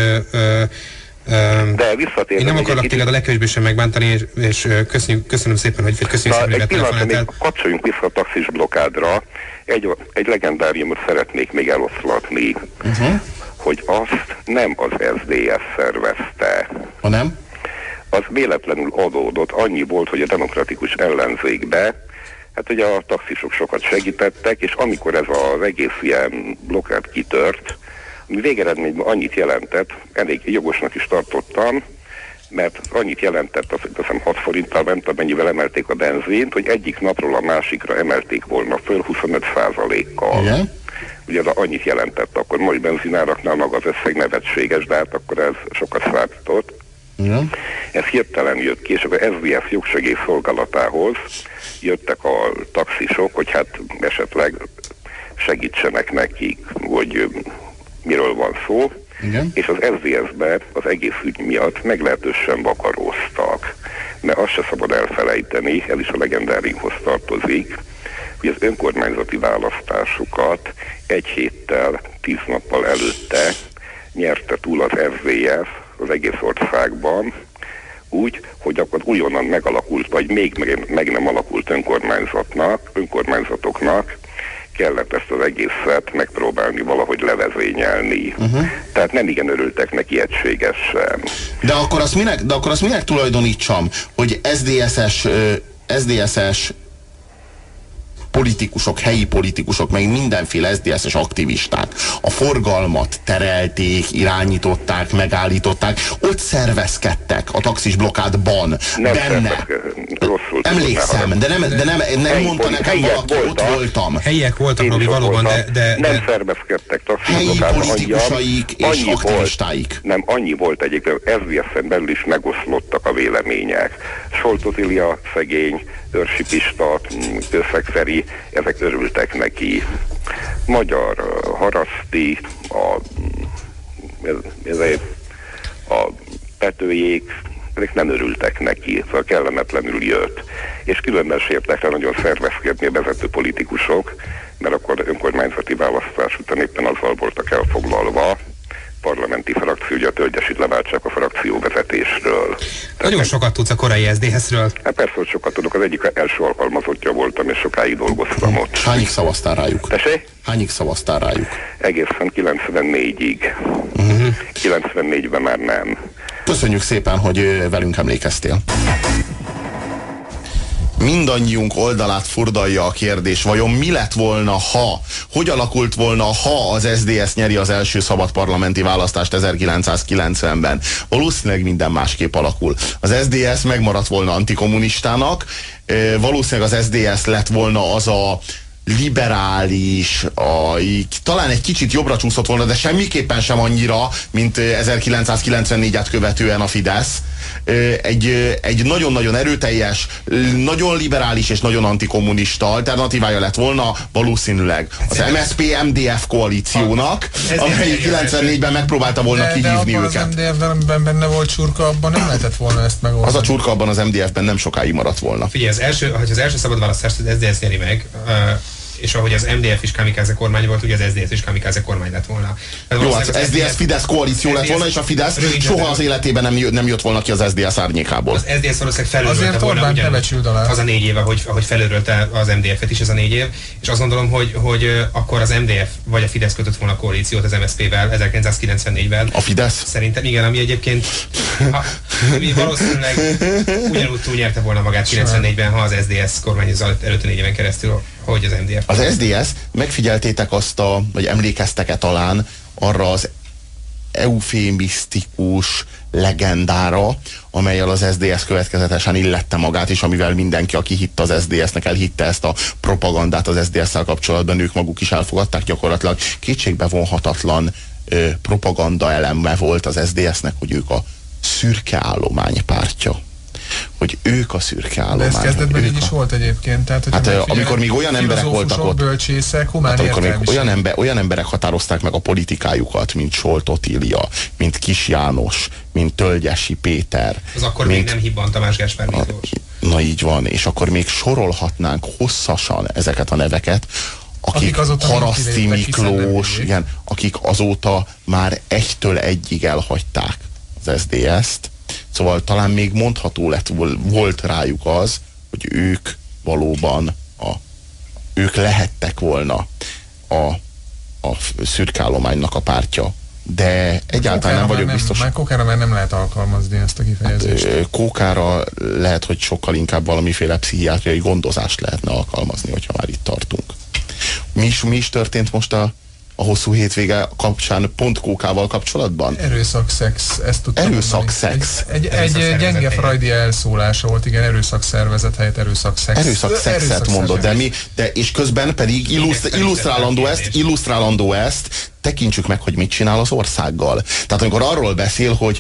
de visszatérve... Én nem akarlak téged a legkevésbé sem megbántani, és köszönöm szépen, hogy köszönjük szépen, hogy telefonáltál. Kapcsoljunk vissza a taxis blokkádra. Egy legendáriumot szeretnék még eloszlatni, hogy azt nem az SZDSZ szervezte. Nem? Az véletlenül adódott, annyi volt, hogy a demokratikus ellenzékbe, hát ugye a taxisok sokat segítettek, és amikor ez az egész ilyen blokkád kitört, ami végeredményben annyit jelentett, elég jogosnak is tartottam, mert annyit jelentett, azt hiszem 6 forinttal ment, amennyivel emelték a benzint, hogy egyik napról a másikra emelték volna föl 25%-kal. Igen. Ugye annyit jelentett, akkor most benzináraknál maga az összeg nevetséges, de hát akkor ez sokat számított. Igen. Ez hirtelen jött ki, és akkor SZDSZ jogsegély szolgálatához jöttek a taxisok, hogy hát esetleg segítsenek nekik, hogy miről van szó. Igen. És az SZDSZ-be az egész ügy miatt meglehetősen vakaróztak. Mert azt se szabad elfelejteni, ez is a legendáriumhoz tartozik, hogy az önkormányzati választásokat 1 héttel, 10 nappal előtte nyerte túl az SZDSZ az egész országban, úgy, hogy akkor újonnan megalakult, vagy még meg nem alakult önkormányzatoknak kellett ezt az egészet megpróbálni valahogy levezényelni. Tehát nem igen örültek neki egységesen. De akkor azt minek tulajdonítsam, hogy SZDSZ-es politikusok, helyi politikusok, meg mindenféle SZDSZ-es aktivisták a forgalmat terelték, irányították, megállították, ott szervezkedtek a taxis blokkádban, benne. Emlékszem, de nem mondta nekem valaki, ott voltam. Helyiek voltak, Robi, valóban, de nem szervezkedtek taxis helyi blokkádban. politikusaik és aktivistáik. Nem, annyi volt egyébként, SZDSZ-en belül is megoszlottak a vélemények. Soltos Ilja szegény, Őrsi Pista, Kőszeg-Feri, ezek örültek neki. Magyar Haraszti, a Petőjék, ezek nem örültek neki, szóval kellemetlenül jött. És különben sértek le nagyon szervezkedni a vezető politikusok, mert akkor önkormányzati választás után éppen azzal voltak elfoglalva, parlamenti frakció, ugye a Tölgyesit leváltsák a frakcióvezetésről. Nagyon sokat tudsz a korai SZDSZ-ről. Hát persze, hogy sokat tudok, az egyik első alkalmazottja voltam, és sokáig dolgoztam ott. Hányig szavaztál rájuk? Tessék? Hányig szavaztál rájuk? Egészen 94-ig. 94-ben már nem. Köszönjük szépen, hogy velünk emlékeztél. Mindannyiunk oldalát furdalja a kérdés, vajon mi lett volna, ha? Hogy alakult volna, ha az SZDSZ nyeri az első szabad parlamenti választást 1990-ben? Valószínűleg minden másképp alakul. Az SZDSZ megmaradt volna antikommunistának, valószínűleg az SZDSZ lett volna az a liberális, talán egy kicsit jobbra csúszott volna, de semmiképpen sem annyira, mint 1994-et követően a Fidesz. Egy nagyon-nagyon erőteljes, nagyon liberális és nagyon antikommunista alternatívája lett volna valószínűleg az MSZP-MDF koalíciónak, amely 94-ben megpróbálta volna kihívni őket. De az MDF-ben benne volt csurka, abban nem lehetett volna ezt megoldani. Az a csurka abban az MDF-ben nem sokáig maradt volna. Figyelj, ha az első szabad választást az SZDSZ nyeri meg, és ahogy az MDF is kamikáze kormány volt, ugye az SZDSZ is kamikáze kormány lett volna. Jó, az SZDSZ-Fidesz koalíció lett volna, és a Fidesz soha az életében nem jött volna ki az SZDSZ árnyékából. Az SZDSZ valószínűleg felőrölte volna az a 4 év, hogy felőrölte az MDF-et is, ez a 4 év, és azt gondolom, hogy akkor az MDF vagy a Fidesz kötött volna koalíciót az MSZP-vel 1994-ben. A Fidesz? Szerintem igen, ami egyébként valószínűleg ugyanúgy túlnyerte volna magát 94-ben, ha az SZDSZ kormányozott előtte 4 éven keresztül, hogy az MDF. Az SZDSZ, megfigyeltétek azt vagy emlékeztek-e talán arra az eufémisztikus legendára, amellyel az SZDSZ következetesen illette magát, és amivel mindenki, aki hitt az SZDSZ-nek, elhitte ezt a propagandát az SZDSZ-szel kapcsolatban, ők maguk is elfogadták gyakorlatilag. Kétségbe vonhatatlan propaganda eleme volt az SZDSZ-nek, hogy ők a szürke állomány pártja. Hogy ők a szürke állomány. De ez kezdetben így is volt egyébként. Tehát, hát amikor még olyan emberek voltak ott, bölcsészek, humán amikor még olyan emberek határozták meg a politikájukat, mint Soltot Ilja, mint Kis János, mint Tölgyesi Péter. Az akkor még nem Hibban Tamás Gáspár Miklós. Na így van, és akkor még sorolhatnánk hosszasan ezeket a neveket, akik Haraszti Miklós, igen, akik azóta már 1-től 1-ig elhagyták az SZDSZ-t. Szóval talán még mondható volt rájuk az, hogy ők valóban ők lehettek volna a szürke állománynak a pártja. De egyáltalán nem vagyok biztos. Már Kókára már nem lehet alkalmazni ezt a kifejezést. Hát, Kókára lehet, hogy sokkal inkább valamiféle pszichiátriai gondozást lehetne alkalmazni, hogyha már itt tartunk. Mi is történt most a hosszú hétvége kapcsán pont Kókával kapcsolatban? Erőszakszex, ezt tudtam. Erőszakszex. Egy gyenge freudi elszólása volt, igen, erőszakszervezet helyett erőszakszex. Erőszakszexet mondod, és közben pedig illusztrálandó ezt, tekintsük meg, hogy mit csinál az országgal. Tehát amikor arról beszél, hogy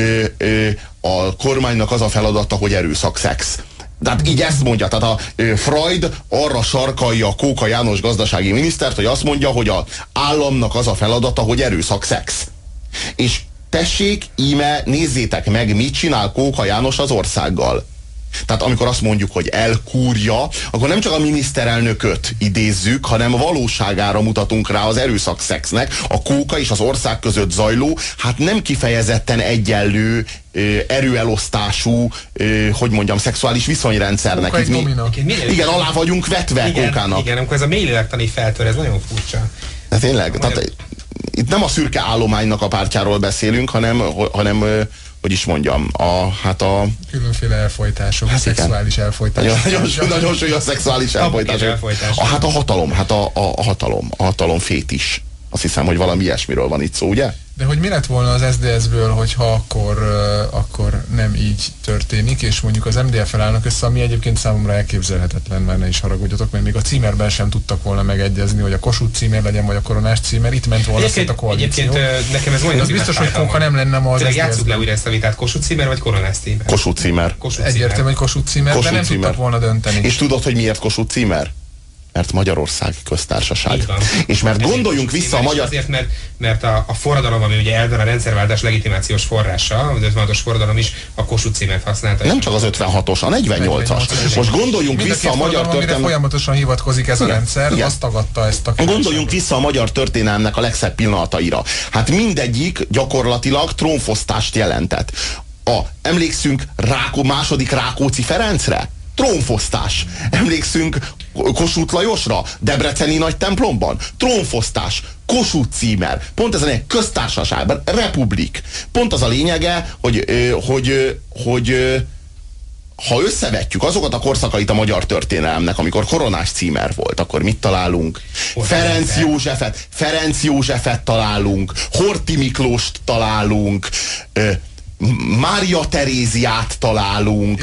a kormánynak az a feladata, hogy erőszakszex. Tehát így ezt mondja, tehát a Freud arra sarkalja a Kóka János gazdasági minisztert, hogy azt mondja, hogy az államnak az a feladata, hogy erőszakszex. És tessék, íme, nézzétek meg, mit csinál Kóka János az országgal. Tehát amikor azt mondjuk, hogy elkúrja, akkor nem csak a miniszterelnököt idézzük, hanem valóságára mutatunk rá az erőszakszexnek, a kóka és az ország között zajló, hát nem kifejezetten egyenlő erőelosztású, hogy mondjam, szexuális viszonyrendszernek. Igen, alá vagyunk vetve kókának. Igen, amikor ez a mély lélektani feltör, ez nagyon furcsa. De tényleg, tehát itt nem a szürke állománynak a pártjáról beszélünk, hanem hogy is mondjam, a különféle elfojtások, hát szexuális elfojtások. Nagyon súlyos szexuális elfojtások. Hát a hatalom fétis. Azt hiszem, hogy valami ilyesmiről van itt szó, ugye? De hogy mi lett volna az SZDSZ-ből, hogyha akkor nem így történik, és mondjuk az MDF-el állnak össze, ami egyébként számomra elképzelhetetlen, mert ne is haragudjatok, mert még a címerben sem tudtak volna megegyezni, hogy a Kossuth címer legyen, vagy a Koronás címer, itt ment volna szét a koalíció. Egyébként nekem ez olyan az biztos, hogy Kóka nem lenne ma az SZDSZ-ben. Játsszuk le újra ezt a vitát, Kossuth címer, vagy Koronás címer? Kossuth címer. Egyértelmű, hogy Kossuth címer, de nem tudtak volna dönteni. És tudod, hogy miért Kossuth címer? Mert Magyarország köztársaság. És mert gondoljunk vissza a magyar... Azért, mert a forradalom, ami ugye elven a rendszerváltás legitimációs forrása, az 56-os forradalom is a Kossuth címet használta. Nem csak az 56-os, a 48-as. Most gondoljunk vissza a magyar történelem... folyamatosan hivatkozik ez a rendszer, azt tagadta ezt a kérdést. Gondoljunk vissza a magyar történelemnek a legszebb pillanataira. Hát mindegyik gyakorlatilag trónfosztást jelentett. Emlékszünk második Rákóczi Ferencre? Trónfosztás. Emlékszünk Kossuth Lajosra? Debreceni nagy templomban? Trónfosztás. Kossuth címer. Pont ez a lényeg. Köztársaság. Republik. Pont az a lényege, hogy ha összevetjük azokat a korszakait a magyar történelemnek, amikor Koronás címer volt, akkor mit találunk? Ferenc Józsefet találunk, Horthy Miklóst találunk, Mária Teréziát találunk.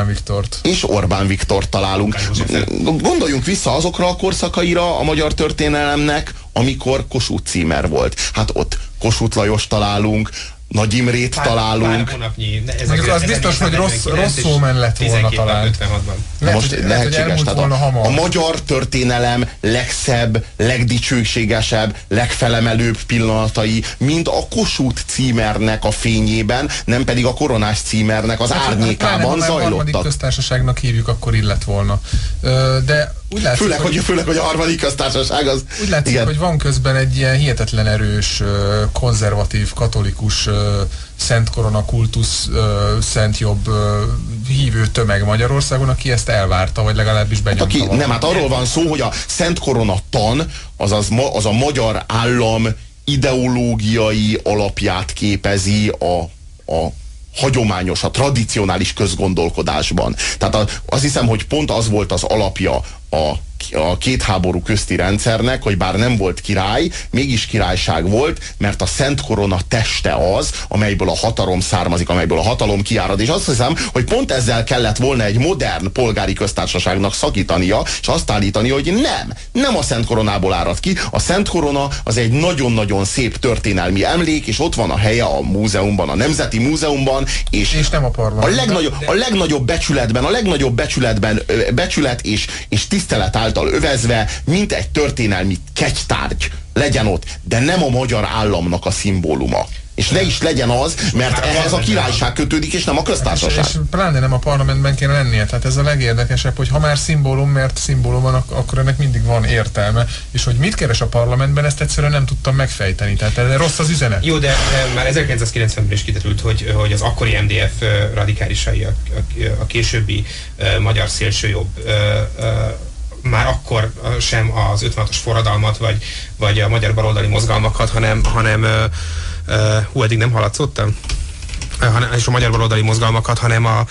És Orbán Viktort találunk. Gondoljunk vissza azokra a korszakaira a magyar történelemnek, amikor Kossuth címer volt. Hát ott Kossuth Lajos találunk, Nagy Imrét találunk. Az biztos, hogy rossz szó lett volna talán. Lehetséges. A magyar történelem legszebb, legdicsőségesebb, legfelemelőbb pillanatai mind a Kossuth címernek a fényében, nem pedig a Koronás címernek az árnyékában zajlottak. Ha a harmadik köztársaságnak hívjuk, akkor illet volna. De úgy látszik, főleg, hogy a harmadik köztársaság az... Úgy látszik, igen, hogy van közben egy ilyen hihetetlen erős, konzervatív, katolikus Szent Korona kultusz, Szent Jobb hívő tömeg Magyarországon, aki ezt elvárta, vagy legalábbis benyomta. Nem, hát arról van szó, hogy a Szent Korona tan, az a magyar állam ideológiai alapját képezi a hagyományos, a tradicionális közgondolkodásban. Tehát azt hiszem, hogy pont az volt az alapja a két háború közti rendszernek, hogy bár nem volt király, mégis királyság volt, mert a Szent Korona teste az, amelyből a hatalom származik, amelyből a hatalom kiárad. És azt hiszem, hogy pont ezzel kellett volna egy modern polgári köztársaságnak szakítania, és azt állítani, hogy nem a Szent Koronából árad ki. A Szent Korona az egy nagyon-nagyon szép történelmi emlék, és ott van a helye a múzeumban, a Nemzeti Múzeumban, és nem a parlamentben. A legnagyobb becsületben becsület és tisztelet által övezve, mint egy történelmi kegytárgy legyen ott, de nem a magyar államnak a szimbóluma. És ne is legyen az, mert ehhez a királyság kötődik, és nem a köztársaság. És pláne nem a parlamentben kéne lennie. Tehát ez a legérdekesebb, hogy ha már szimbólum, mert szimbólum van, akkor ennek mindig van értelme. És hogy mit keres a parlamentben, ezt egyszerűen nem tudtam megfejteni. Tehát ez rossz az üzenet. Jó, de már 1990-ben is kiderült, hogy az akkori MDF radikálisai, a későbbi magyar szélsőjobb már akkor sem az 56-os forradalmat, vagy a magyar baloldali mozgalmakat, hanem eddig nem hallatszottam? És a magyar baloldali mozgalmakat, hanem a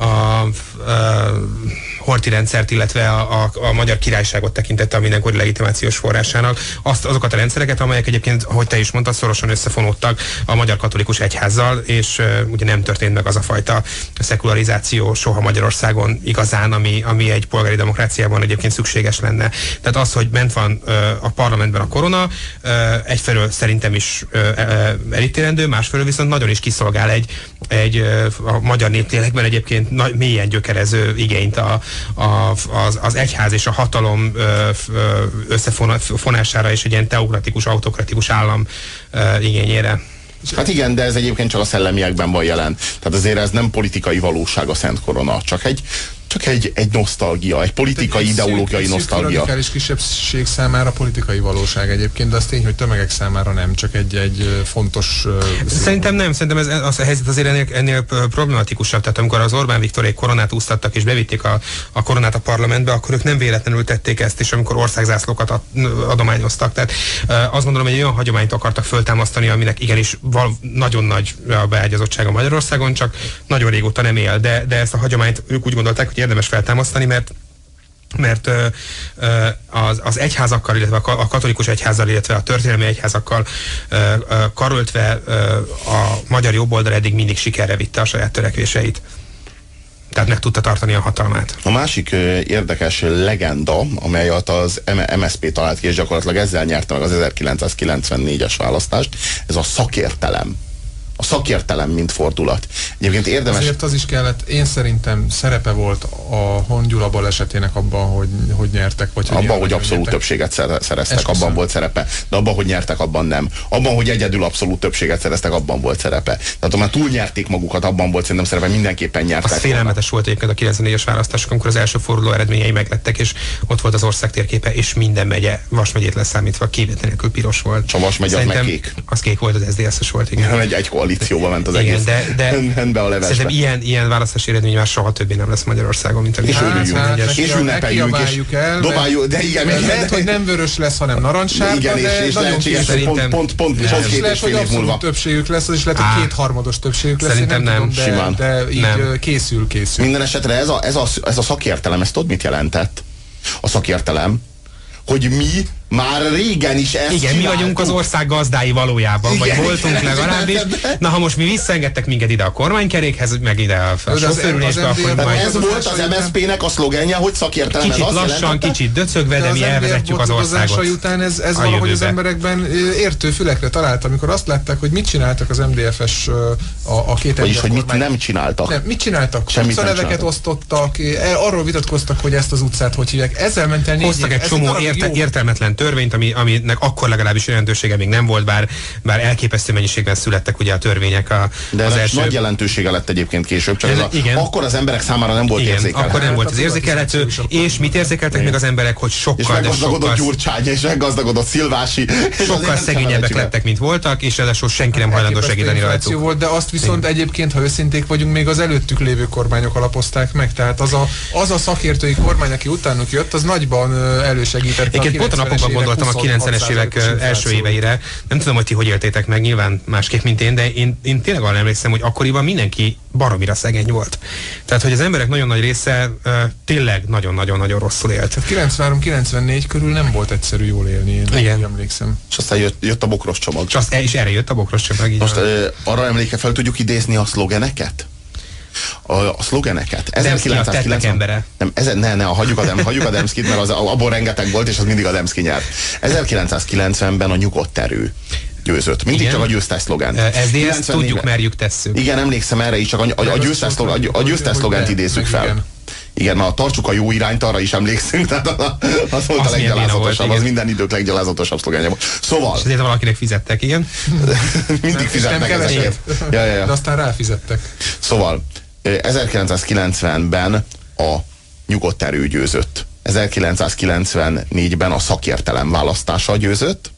Horthy rendszert, illetve a magyar királyságot tekintette a mindenkori legitimációs forrásának. Azokat a rendszereket, amelyek egyébként, ahogy te is mondtad, szorosan összefonódtak a magyar katolikus egyházzal, és ugye nem történt meg az a fajta szekularizáció soha Magyarországon igazán, ami egy polgári demokráciában egyébként szükséges lenne. Tehát az, hogy bent van a parlamentben a korona, egyfelől szerintem is elítélendő, másfelől viszont nagyon is kiszolgál a magyar néptélekben egyébként mélyen gyökerező igényt az egyház és a hatalom összefonására és egy ilyen teokratikus, autokratikus állam igényére. Hát igen, de ez egyébként csak a szellemiekben van jelen. Tehát azért ez nem politikai valóság a Szent Korona, csak egy nosztalgia, egy politikai, ideológiai nosztalgia. Radikális kisebbség számára politikai valóság egyébként, de az tény, hogy tömegek számára nem, csak egy fontos... Szerintem nem, szerintem ez a helyzet azért ennél problematikusabb. Tehát amikor az Orbán Viktorék koronát úsztattak és bevitték a koronát a parlamentbe, akkor ők nem véletlenül tették ezt, és amikor országzászlókat adományoztak. Tehát azt gondolom, hogy egy olyan hagyományt akartak föltámasztani, aminek igenis nagyon nagy a beágyazottsága Magyarországon, csak nagyon régóta nem él. De ezt a hagyományt ők úgy gondolták, hogy érdemes feltámasztani, mert az egyházakkal, illetve a katolikus egyházzal, illetve a történelmi egyházakkal karöltve a magyar jobboldal eddig mindig sikerre vitte a saját törekvéseit. Tehát meg tudta tartani a hatalmát. A másik érdekes legenda, amelyet az MSZP talált ki, és gyakorlatilag ezzel nyerte meg az 1994-es választást, ez a szakértelem. A szakértelem, mint fordulat. Egyébként érdemes... Azért az is kellett, én szerintem szerepe volt a Hon Gyula balesetének abban, hogy nyertek, vagy hogy abban, hogy abszolút többséget szereztek, abban volt szerepe. De abban, hogy nyertek, abban nem. Abban, hogy egyedül abszolút többséget szereztek, abban volt szerepe. Tehát ha már túlnyerték magukat, abban volt szerintem szerepe, mindenképpen nyertek. Az félelmetes volt egyébként a 94-es választások, amikor az első forduló eredményei meglettek, és ott volt az ország térképe, és minden megye, Vas megyét leszámítva, kivétel nélkül piros volt. A Vas megye az meg kék. Az kék volt, az SZDSZ-es volt, igen. Egy koalícióba ment az egész. De szerintem ilyen választási eredmény már soha többé nem lesz Magyarországon, mint és ünnepeljünk, és dobáljuk, de igen, lehet, hogy nem vörös lesz, hanem narancssárga, igen, és lehetséges, hogy pont lehet, hogy abszolút többségük lesz, az is lehet, hogy kétharmados többségük lesz. Szerintem nem, simán. De így készül. Minden esetre ez a szakértelem, ezt tudod, mit jelentett? A szakértelem, hogy mi már régen is ezt igen, csináltuk. Mi vagyunk az ország gazdái valójában, igen, vagy voltunk legalábbis. Na, ha most mi visszaengedtek minket ide a kormánykerékhez, meg ide a sofőrülésbe, akkor majd... Ez volt az MSZP-nek a szlogenje, hogy szakértelem. Kicsit lassan, kicsit döcögve, de mi elvezetjük az országot. Után ez valahogy az emberekben értő fülekre talált, amikor azt látták, hogy mit csináltak az MDF-es a két vagyis, hogy mit nem csináltak. Nem, mit csináltak? Utcaneveket osztottak, arról vitatkoztak, hogy ezt az utcát hogy hívják. Ezzel ment el 4 év. Hoztak egy csomó értelmetlen törvényt, aminek akkor legalábbis jelentősége még nem volt, bár elképesztő mennyiségben születtek ugye a törvények de az első... nagy jelentősége lett egyébként később, csak akkor az emberek számára nem volt érzékelhető. Akkor nem volt az érzékelhető, és mit érzékeltek még az emberek, hogy sokkal, de sokkal... Gyurcsány, és meggazdagodott Szilvási. Sokkal szegényebbek lettek, mint voltak, és ráadásul senki nem hajlandó segíteni rajtuk. Volt, de azt viszont egyébként, ha őszinték vagyunk, még az előttük lévő kormányok alapozták meg, tehát az a szakértői kormány, aki utánuk jött, az nagyban elősegítette. Én pont a napokban gondoltam a 90-es évek első éveire. Nem tudom, hogy ti hogy éltétek meg, nyilván másképp, mint én, de én tényleg arra emlékszem, hogy akkoriban mindenki baromira szegény volt. Tehát, hogy az emberek nagyon nagy része tényleg nagyon-nagyon rosszul élt. 93-94 körül nem volt egyszerű jól élni, én emlékszem. És aztán jött a bokros csomag. És erre jött a bokros csomag. Most arra emléke fel tudjuk idézni a szlogeneket? A szlogeneket. 1990 Nem, hagyjuk a Demszkit, mert abból rengeteg volt, és az mindig a Demszki nyert. 1990-ben a nyugodt erő győzött. Mindig igen. Csak a győztes szlogen. ezt tudjuk, merjük, tesszük. Igen, emlékszem erre is, csak a győztes szlogent idézzük fel. Igen, na, tartsuk a jó irányt, arra is emlékszünk, tehát az volt a leggyalázatosabb, az minden idők leggyalázatosabb szlogenje volt. Szóval... És azért valakinek fizettek, igen? Mindig fizetnek ezeket. De aztán ráfizettek. Szóval 1990-ben a nyugodt erő győzött. 1994-ben a szakértelem választása győzött.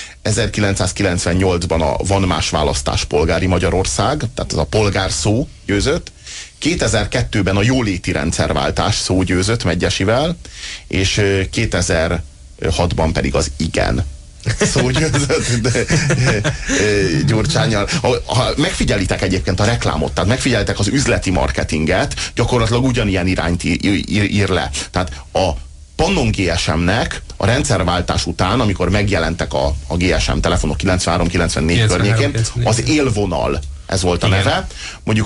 1998-ban a Van más választás polgári Magyarország, tehát ez a polgár szó győzött. 2002-ben a jóléti rendszerváltás szó győzött Medgyesivel, és 2006-ban pedig az igen szó győzött Gyurcsánnyal. Ha megfigyelitek egyébként a reklámot, tehát megfigyelitek az üzleti marketinget, gyakorlatilag ugyanilyen irányt ír le. Tehát a Pannon GSM-nek a rendszerváltás után, amikor megjelentek a GSM telefonok 93-94 környékén, az élvonal, ez volt a neve. Mondjuk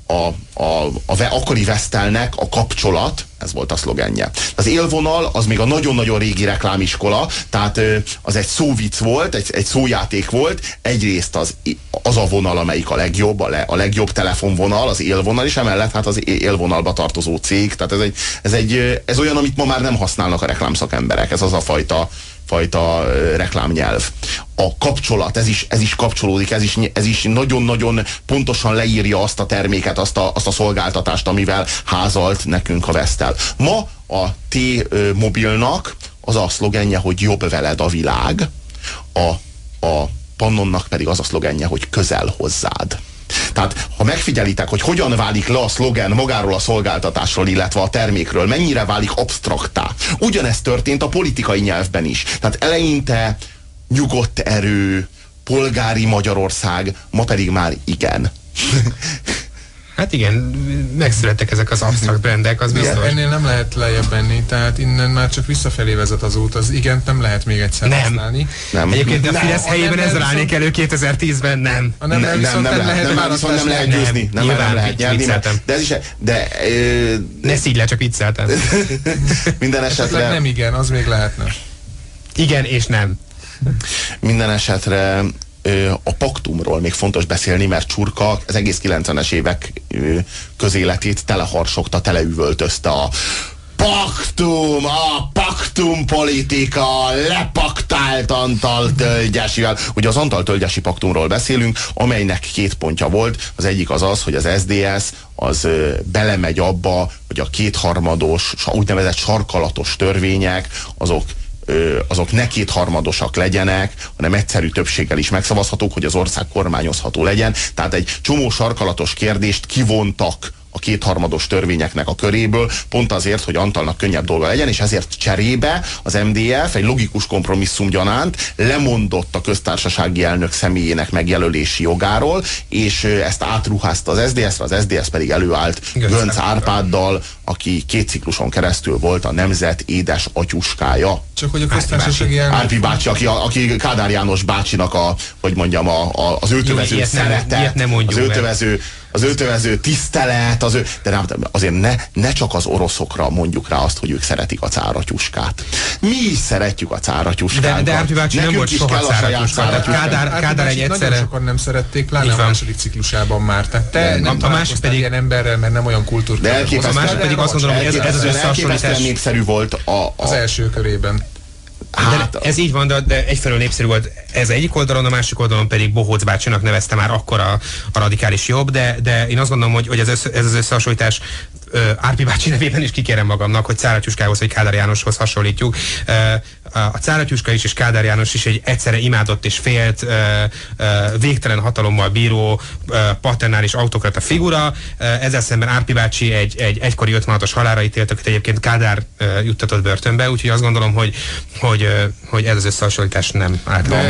a akkori Vestelnek a kapcsolat, ez volt a szlogenje. Az élvonal, az még a nagyon-nagyon régi reklámiskola, tehát az egy szóvic volt, egy szójáték volt, egyrészt az a vonal, amelyik a legjobb, a legjobb telefonvonal, az élvonal, és emellett hát az élvonalba tartozó cég, tehát ez olyan, amit ma már nem használnak a reklámszakemberek, ez az a fajta fajta reklámnyelv. A kapcsolat, ez is kapcsolódik, ez is nagyon-nagyon pontosan leírja azt a terméket, azt a szolgáltatást, amivel házalt nekünk a Vestel. Ma a T-Mobilnak az a szlogenje, hogy jobb veled a világ, a Pannonnak pedig az a szlogenje, hogy közel hozzád. Tehát, ha megfigyelitek, hogy hogyan válik le a szlogen magáról a szolgáltatásról, illetve a termékről, mennyire válik absztraktá. Ugyanezt történt a politikai nyelvben is. Tehát eleinte nyugodt erő, polgári Magyarország, ma pedig már igen. Hát igen, megszülettek ezek az absztrakt brandek, az biztos. Ennél nem lehet lejjebb menni, tehát innen már csak visszafelé vezet az út, az igent nem lehet még egyszer használni. Nem. Egyébként a Fidesz helyében ezzel állnék elő 2010-ben, nem. Nem lehet győzni, nem lehet nyerni. De ez is, ne szígy le, csak vicceltem. Minden esetre... Nem igen, az még lehetne. Igen és nem. Minden esetre a paktumról még fontos beszélni, mert Csurka az egész 90-es évek közéletét teleharsogta, teleüvöltözte a paktum politika, lepaktált Antal Tölgyesivel. Ugye az Antal Tölgyesi paktumról beszélünk, amelynek 2 pontja volt. Az egyik az, hogy az SZDSZ az belemegy abba, hogy a 2/3, úgynevezett sarkalatos törvények, azok ne 2/3 legyenek, hanem egyszerű többséggel is megszavazhatók, hogy az ország kormányozható legyen. Tehát egy csomó sarkalatos kérdést kivontak a 2/3 törvényeknek a köréből, pont azért, hogy Antalnak könnyebb dolga legyen, és ezért cserébe az MDF egy logikus kompromisszum gyanánt lemondott a köztársasági elnök személyének megjelölési jogáról, és ezt átruházta az SZDSZ-re, az SZDSZ pedig előállt Göncz Árpáddal, aki 2 cikluson keresztül volt a nemzet édes atyuskája. Csak hogy a köztársasági elnök... Árpi bácsi, aki Kádár János bácsinak az öltövező szerete, az öltövező tisztelet, de azért ne csak az oroszokra mondjuk rá azt, hogy ők szeretik a cáratyuskát. Mi is szeretjük a cáratyuskát. De Árpi bácsi nem volt soha cáratyuska. Kádár egy egyszerre... Nagyon sokan nem szerették, pláne a második ciklusában már. Tehát a másik pedig ilyen emberrel, mert nem olyan kultúrkörben. A másik pedig azt gondolom, hogy ez az összehasonlítás népszerű volt az első körében. De ez így van, de egyfelől népszerű volt ez egyik oldalon, a másik oldalon pedig Bohóc bácsinak nevezte már akkor a radikális jobb, de én azt gondolom, hogy ez az összehasonlítás Árpi bácsi nevében is kikérem magamnak, hogy Cáratyuskához vagy Kádár Jánoshoz hasonlítjuk. A Cáratyuska is és Kádár János is egy egyszerre imádott és félt, végtelen hatalommal bíró, paternális autokrata figura. Ezzel szemben Árpi bácsi egy egykori 56-os halálra ítélt, akit egyébként Kádár juttatott börtönbe, úgyhogy azt gondolom, hogy ez az összehasonlítás nem általában.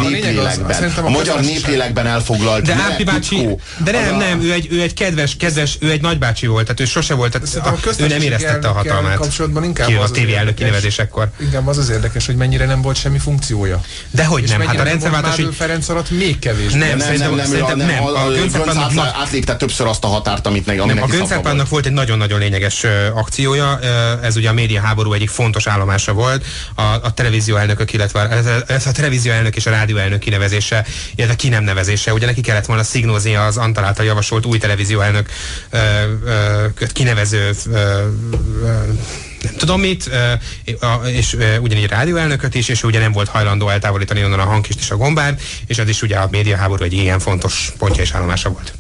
A magyar néplélekben elfoglalt. De Árpi bácsi, nem, ő egy kedves, ő egy nagybácsi volt, tehát ő sose volt, ő nem éreztette a hatalmát. Kapcsolatban inkább a tévé elnök kinevezésekkor. Inkább az érdekes, hogy mennyire nem volt semmi funkciója. Dehogy nem, hát a rendszerváltás így... Ferenc alatt még kevés. Nem. A Göncz átlépte többször azt a határt, amit neki a Göncz Árpádnak volt egy nagyon-nagyon lényeges akciója, ez ugye a médiaháború egyik fontos állomása volt, a televízió elnökök, illetve a televízió elnök és a rádió elnök kinevezése, illetve ki nem nevezése. Ugye neki kellett volna szignózni az Antal által javasolt új televízió elnök kinevező nem tudom mit, és ugyanígy rádióelnököt is, és ugye nem volt hajlandó eltávolítani onnan a hangkist és a gombát, és az is ugye a médiaháború egy ilyen fontos pontja és állomása volt.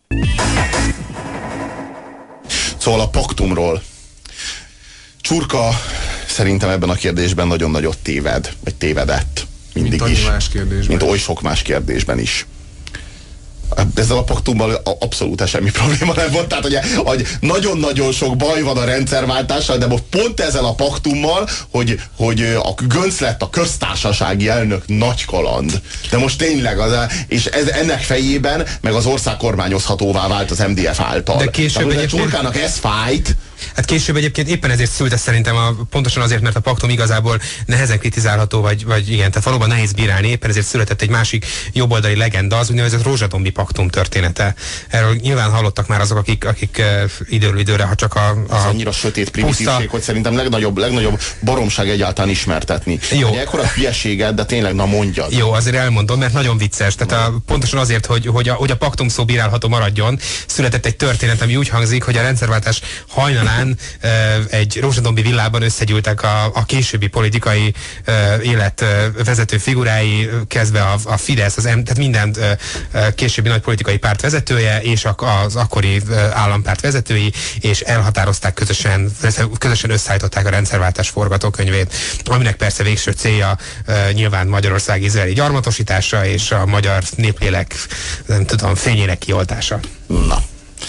Szóval a paktumról. Csurka szerintem ebben a kérdésben nagyon nagyot téved, vagy tévedett. Mindig mint is. Más kérdésben. Mint oly sok más kérdésben is. Ezzel a paktummal abszolút semmi probléma nem volt. Tehát, hogy nagyon-nagyon sok baj van a rendszerváltással, de most pont ezzel a paktummal, hogy a Göncz lett a köztársasági elnök nagy kaland. De most tényleg, és ennek fejében meg az ország kormányozhatóvá vált az MDF által. De később a Csurkának ez fájt. Hát később egyébként éppen ezért szült szerintem, pontosan azért, mert a paktum igazából nehezen kritizálható, vagy igen, tehát valóban nehéz bírálni, éppen ezért született egy másik jobboldali legenda, az úgynevezett rózsadombi paktum története. Erről nyilván hallottak már azok, akik időről időre, ha csak az annyira sötét primitívség, hogy szerintem legnagyobb baromság egyáltalán ismertetni. Jó. Ekkora hülyeséged, de tényleg, na mondjad. Jó, azért elmondom, mert nagyon vicces. Tehát pontosan azért, hogy a paktum szó bírálható maradjon, született egy történet, ami úgy hangzik, hogy a rendszerváltás hajnalán talán egy rózsadombi villában összegyűltek a későbbi politikai élet vezető figurái, kezdve a Fidesz, tehát minden későbbi nagy politikai párt vezetője, és az akkori állampárt vezetői, és elhatározták közösen összeállították a rendszerváltás forgatókönyvét, aminek persze végső célja nyilván Magyarország izraeli gyarmatosítása és a magyar néplélek, nem tudom, fényének kioltása. Na.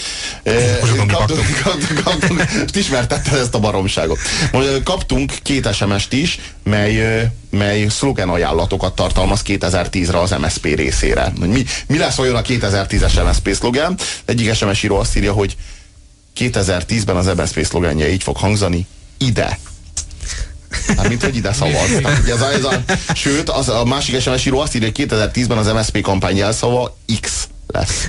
Ismertetted ezt a baromságot. Kaptunk 2 SMS-t is, mely szlogen ajánlatokat tartalmaz 2010-re az MSZP részére. Mi lesz olyan a 2010-es MSZP szlogen? Egyik SMS író azt írja, hogy 2010-ben az MSZP szlogenje így fog hangzani: ide. Hát, mint hogy ide szavaz. Sőt, a másik SMS író azt írja, hogy 2010-ben az MSZP kampány jelszava X lesz.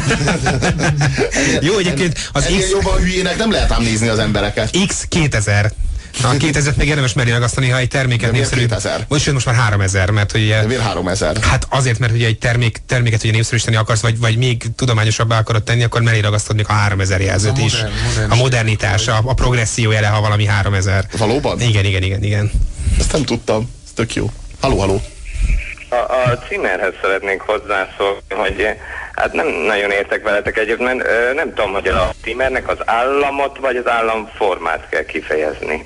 Jó, egyébként az X... jobban hülyének nem lehet ám nézni az embereket. X 2000. A 2000-et még érdemes merni megasztani, ha egy terméket népszerű... 2000? Most már 3000, mert hogy ugye... Miért 3000? Hát azért, mert ugye egy terméket ugye népszerűsíteni akarsz, vagy még tudományosabbá akarod tenni, akkor mellé ragasztod még a 3000 jelzőt is. A modernitás, a progresszió jele, ha valami 3000. Valóban? Igen. Ezt nem tudtam. Ez tök jó. Halló. A címerhez szeretnék hozzászólni, hogy hát nem nagyon értek veletek együtt, mert nem tudom, hogy a címernek az államot vagy az államformát kell kifejezni.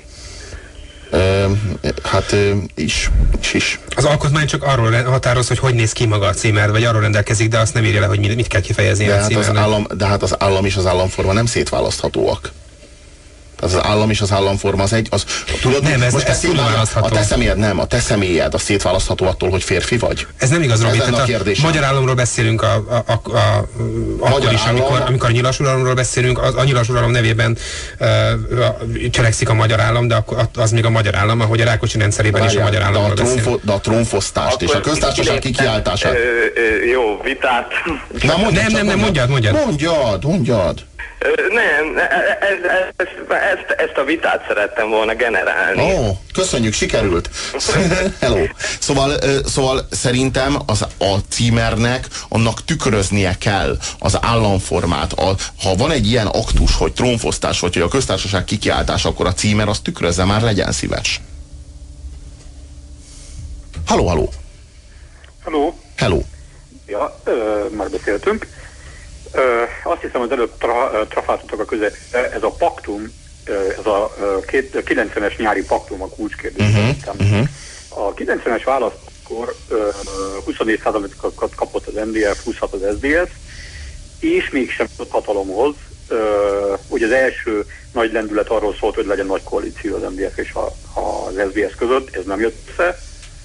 Is. Az alkotmány csak arról határoz, hogy néz ki maga a címer, vagy arról rendelkezik, de azt nem írja le, hogy mit kell kifejezni a címernek. De hát az állam és az államforma nem szétválaszthatóak. Az állam és az államforma az egy... tudod, nem, ez a te személyed a szétválasztható attól, hogy férfi vagy? Ez nem igaz, Robi. A magyar államról beszélünk akkor is, amikor a nyilas uralomról beszélünk, a nyilas uralom nevében cselekszik a magyar állam, de az még a magyar állam, ahogy a Rákóczi rendszerében is a magyar államról beszélünk. De a trónfosztást és a köztársaság kikiáltását. Jó, vitát. Nem, mondjad. Nem, ezt a vitát szerettem volna generálni. Köszönjük, sikerült. Hello. Szóval szerintem a címernek annak tükröznie kell az államformát. Ha van egy ilyen aktus, hogy trónfosztás, vagy hogy a köztársaság kikiáltás, akkor a címer azt tükrözze, már legyen szíves. Halló. Ja, már beszéltünk. Azt hiszem, az előbb trafáltatok a közepére, ez a paktum, ez a 90-es nyári paktum a kulcskérdés. A 90-es választkor 24%-ot kapott az MDF, 26 az SZDSZ, és mégsem jutott hatalomhoz. Ugye az első nagy lendület arról szólt, hogy legyen nagy koalíció az MDF és az SZDSZ között, ez nem jött össze.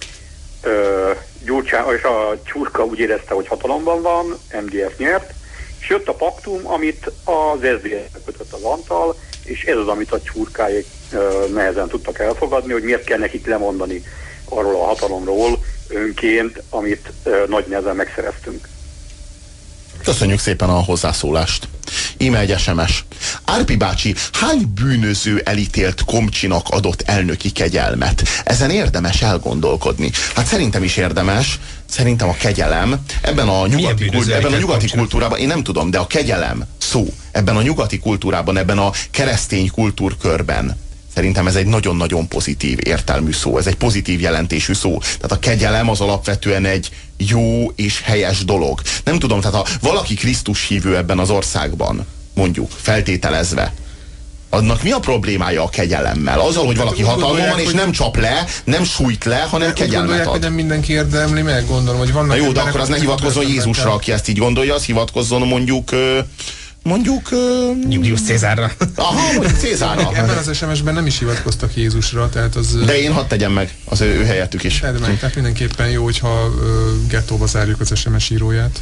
És a Csurka úgy érezte, hogy hatalomban van, MDF nyert, és jött a paktum, amit az SZDSZ kötött az Antal, és ez az, amit a Csurkáék nehezen tudtak elfogadni, hogy miért kell nekik lemondani arról a hatalomról önként, amit nagy nehezen megszereztünk. Köszönjük szépen a hozzászólást. Íme egy SMS. Árpi bácsi, hány bűnöző elítélt Komcsinak adott elnöki kegyelmet? Ezen érdemes elgondolkodni. Hát szerintem is érdemes. Szerintem a kegyelem ebben a nyugati kultúrában, én nem tudom, de a kegyelem szó ebben a nyugati kultúrában, ebben a keresztény kultúrkörben, szerintem ez egy nagyon-nagyon pozitív értelmű szó, ez egy pozitív jelentésű szó. Tehát a kegyelem az alapvetően egy jó és helyes dolog. Nem tudom, tehát ha valaki Krisztus hívő ebben az országban, mondjuk, feltételezve, annak mi a problémája a kegyelemmel? Azzal, hogy valaki hatalmon van, és nem csap le, nem sújt le, hanem kegyelmet ad. Hogy nem mindenki érdemli meg, gondolom, hogy vannak... Na jó, de akkor az ne hivatkozzon Jézusra, aki ezt így gondolja, az hivatkozzon mondjuk Julius Cézárra. Aha, mondjuk Cézárra. Ebben az SMS-ben nem is hivatkoztak Jézusra, tehát az... De én hadd tegyem meg az ő helyettük is. Tehát mindenképpen jó, hogyha gettóba zárjuk az SMS íróját.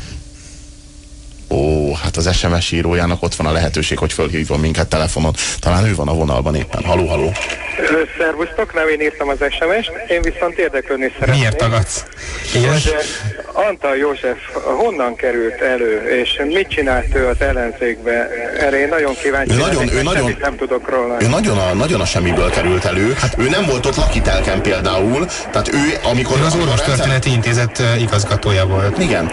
Hát az SMS írójának ott van a lehetőség, hogy fölhívjon minket telefonon. Talán ő van a vonalban éppen. Halló. Szervusztok, nem én írtam az SMS-t, én viszont érdeklődni szeretném. Miért tagadsz? Hogy Antal József honnan került elő, és mit csinált ő az ellenzékbe? Erre én nagyon kíváncsi vagyok, nem tudok róla. Ő nagyon a semmiből került elő. Hát ő nem volt ott lakitelken például, tehát ő amikor... Ő az Orvostörténeti Intézet igazgatója volt. Igen,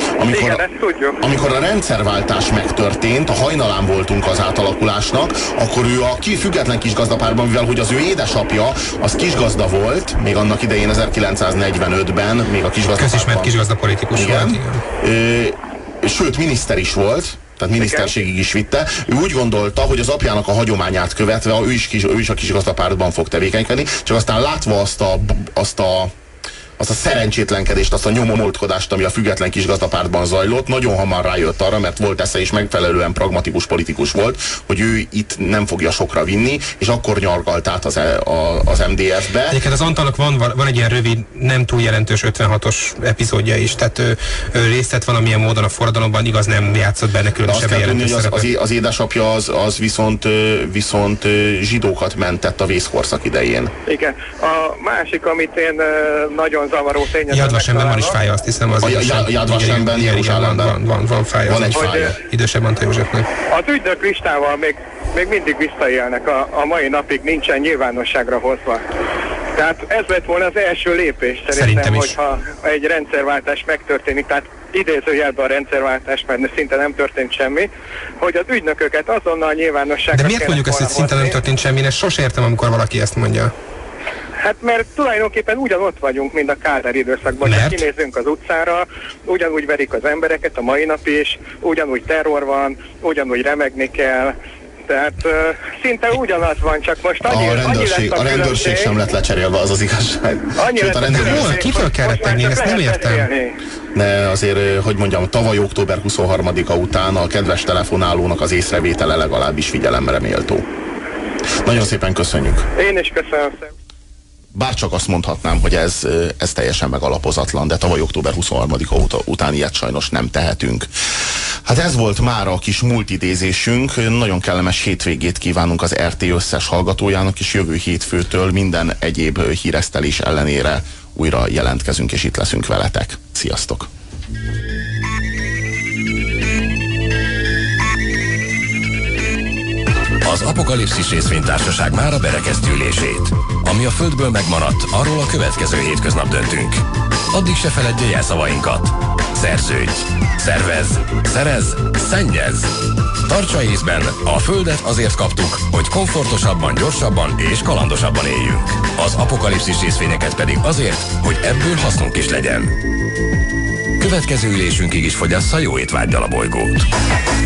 amikor a rendszerváltás megtörtént, a hajnalán voltunk az átalakulásnak, akkor ő a független kisgazdapárban, mivel hogy az ő édesapja az kisgazda volt, még annak idején 1945-ben, még a kisgazdapárban. Közismert kisgazdapolitikus volt, igen. Sőt, miniszter is volt, tehát miniszterségig is vitte. Ő úgy gondolta, hogy az apjának a hagyományát követve ő is a kisgazdapártban fog tevékenykedni, csak aztán látva azt a szerencsétlenkedést, azt a nyomomoltkodást, ami a független kisgazdapártban zajlott, nagyon hamar rájött arra, mert volt esze és megfelelően pragmatikus politikus volt, hogy ő itt nem fogja sokra vinni, és akkor nyargalt át az MDF-be. Egyébként az Antalnak van egy ilyen rövid, nem túl jelentős 56-os epizódja is, tehát ő részt vett valamilyen módon a forradalomban, igaz, nem játszott benne különösebben jelentős szerepet. Az édesapja az viszont zsidókat mentett a vészkorszak idején. Igen. A másik, amit én nagyon zavaró tényezőnek Yad Vasemben van is fája, azt hiszem. Az Yad Vasemben, Jeruzsálemben van fája. Van egy fája. Idősebb Antal Józsefnek. Az ügynök listával még mindig visszaélnek, a mai napig nincsen nyilvánosságra hozva. Tehát ez lett volna az első lépés szerintem hogyha egy rendszerváltás megtörténik, tehát idézőjelben a rendszerváltás, mert szinte nem történt semmi, hogy az ügynököket azonnal nyilvánosságra. De miért mondjuk ezt, hogy szinte nem történt semmi? Én sose értem, amikor valaki ezt mondja. Hát mert tulajdonképpen ugyanott vagyunk, mint a Kádár időszakban. Ha kinézünk az utcára, ugyanúgy verik az embereket a mai nap is, ugyanúgy terror van, ugyanúgy remegni kell. Tehát szinte ugyanaz van, csak most a rendőrség sem lett lecserélve, az igazság. Kitől kellett tenni, ezt nem értem. De azért, hogy mondjam, tavaly október 23-a után a kedves telefonálónak az észrevétele legalábbis figyelemre méltó. Nagyon szépen köszönjük. Én is köszönöm. Bárcsak azt mondhatnám, hogy ez teljesen megalapozatlan, de tavaly október 23-a után ilyet sajnos nem tehetünk. Hát ez volt már a kis multidézésünk. Nagyon kellemes hétvégét kívánunk az RT összes hallgatójának, és jövő hétfőtől minden egyéb híresztelés ellenére újra jelentkezünk, és itt leszünk veletek. Sziasztok! Az Apokalipszis részvénytársaság mára berekezti ülését. Ami a Földből megmaradt, arról a következő hétköznap döntünk. Addig se feledje jelszavainkat. Szerződj, szervez, szerez, szennyez. Tartsa észben, a Földet azért kaptuk, hogy komfortosabban, gyorsabban és kalandosabban éljünk. Az Apokalipszis részvényeket pedig azért, hogy ebből hasznunk is legyen. Következő ülésünkig is fogyassza jó étvággyal a bolygót.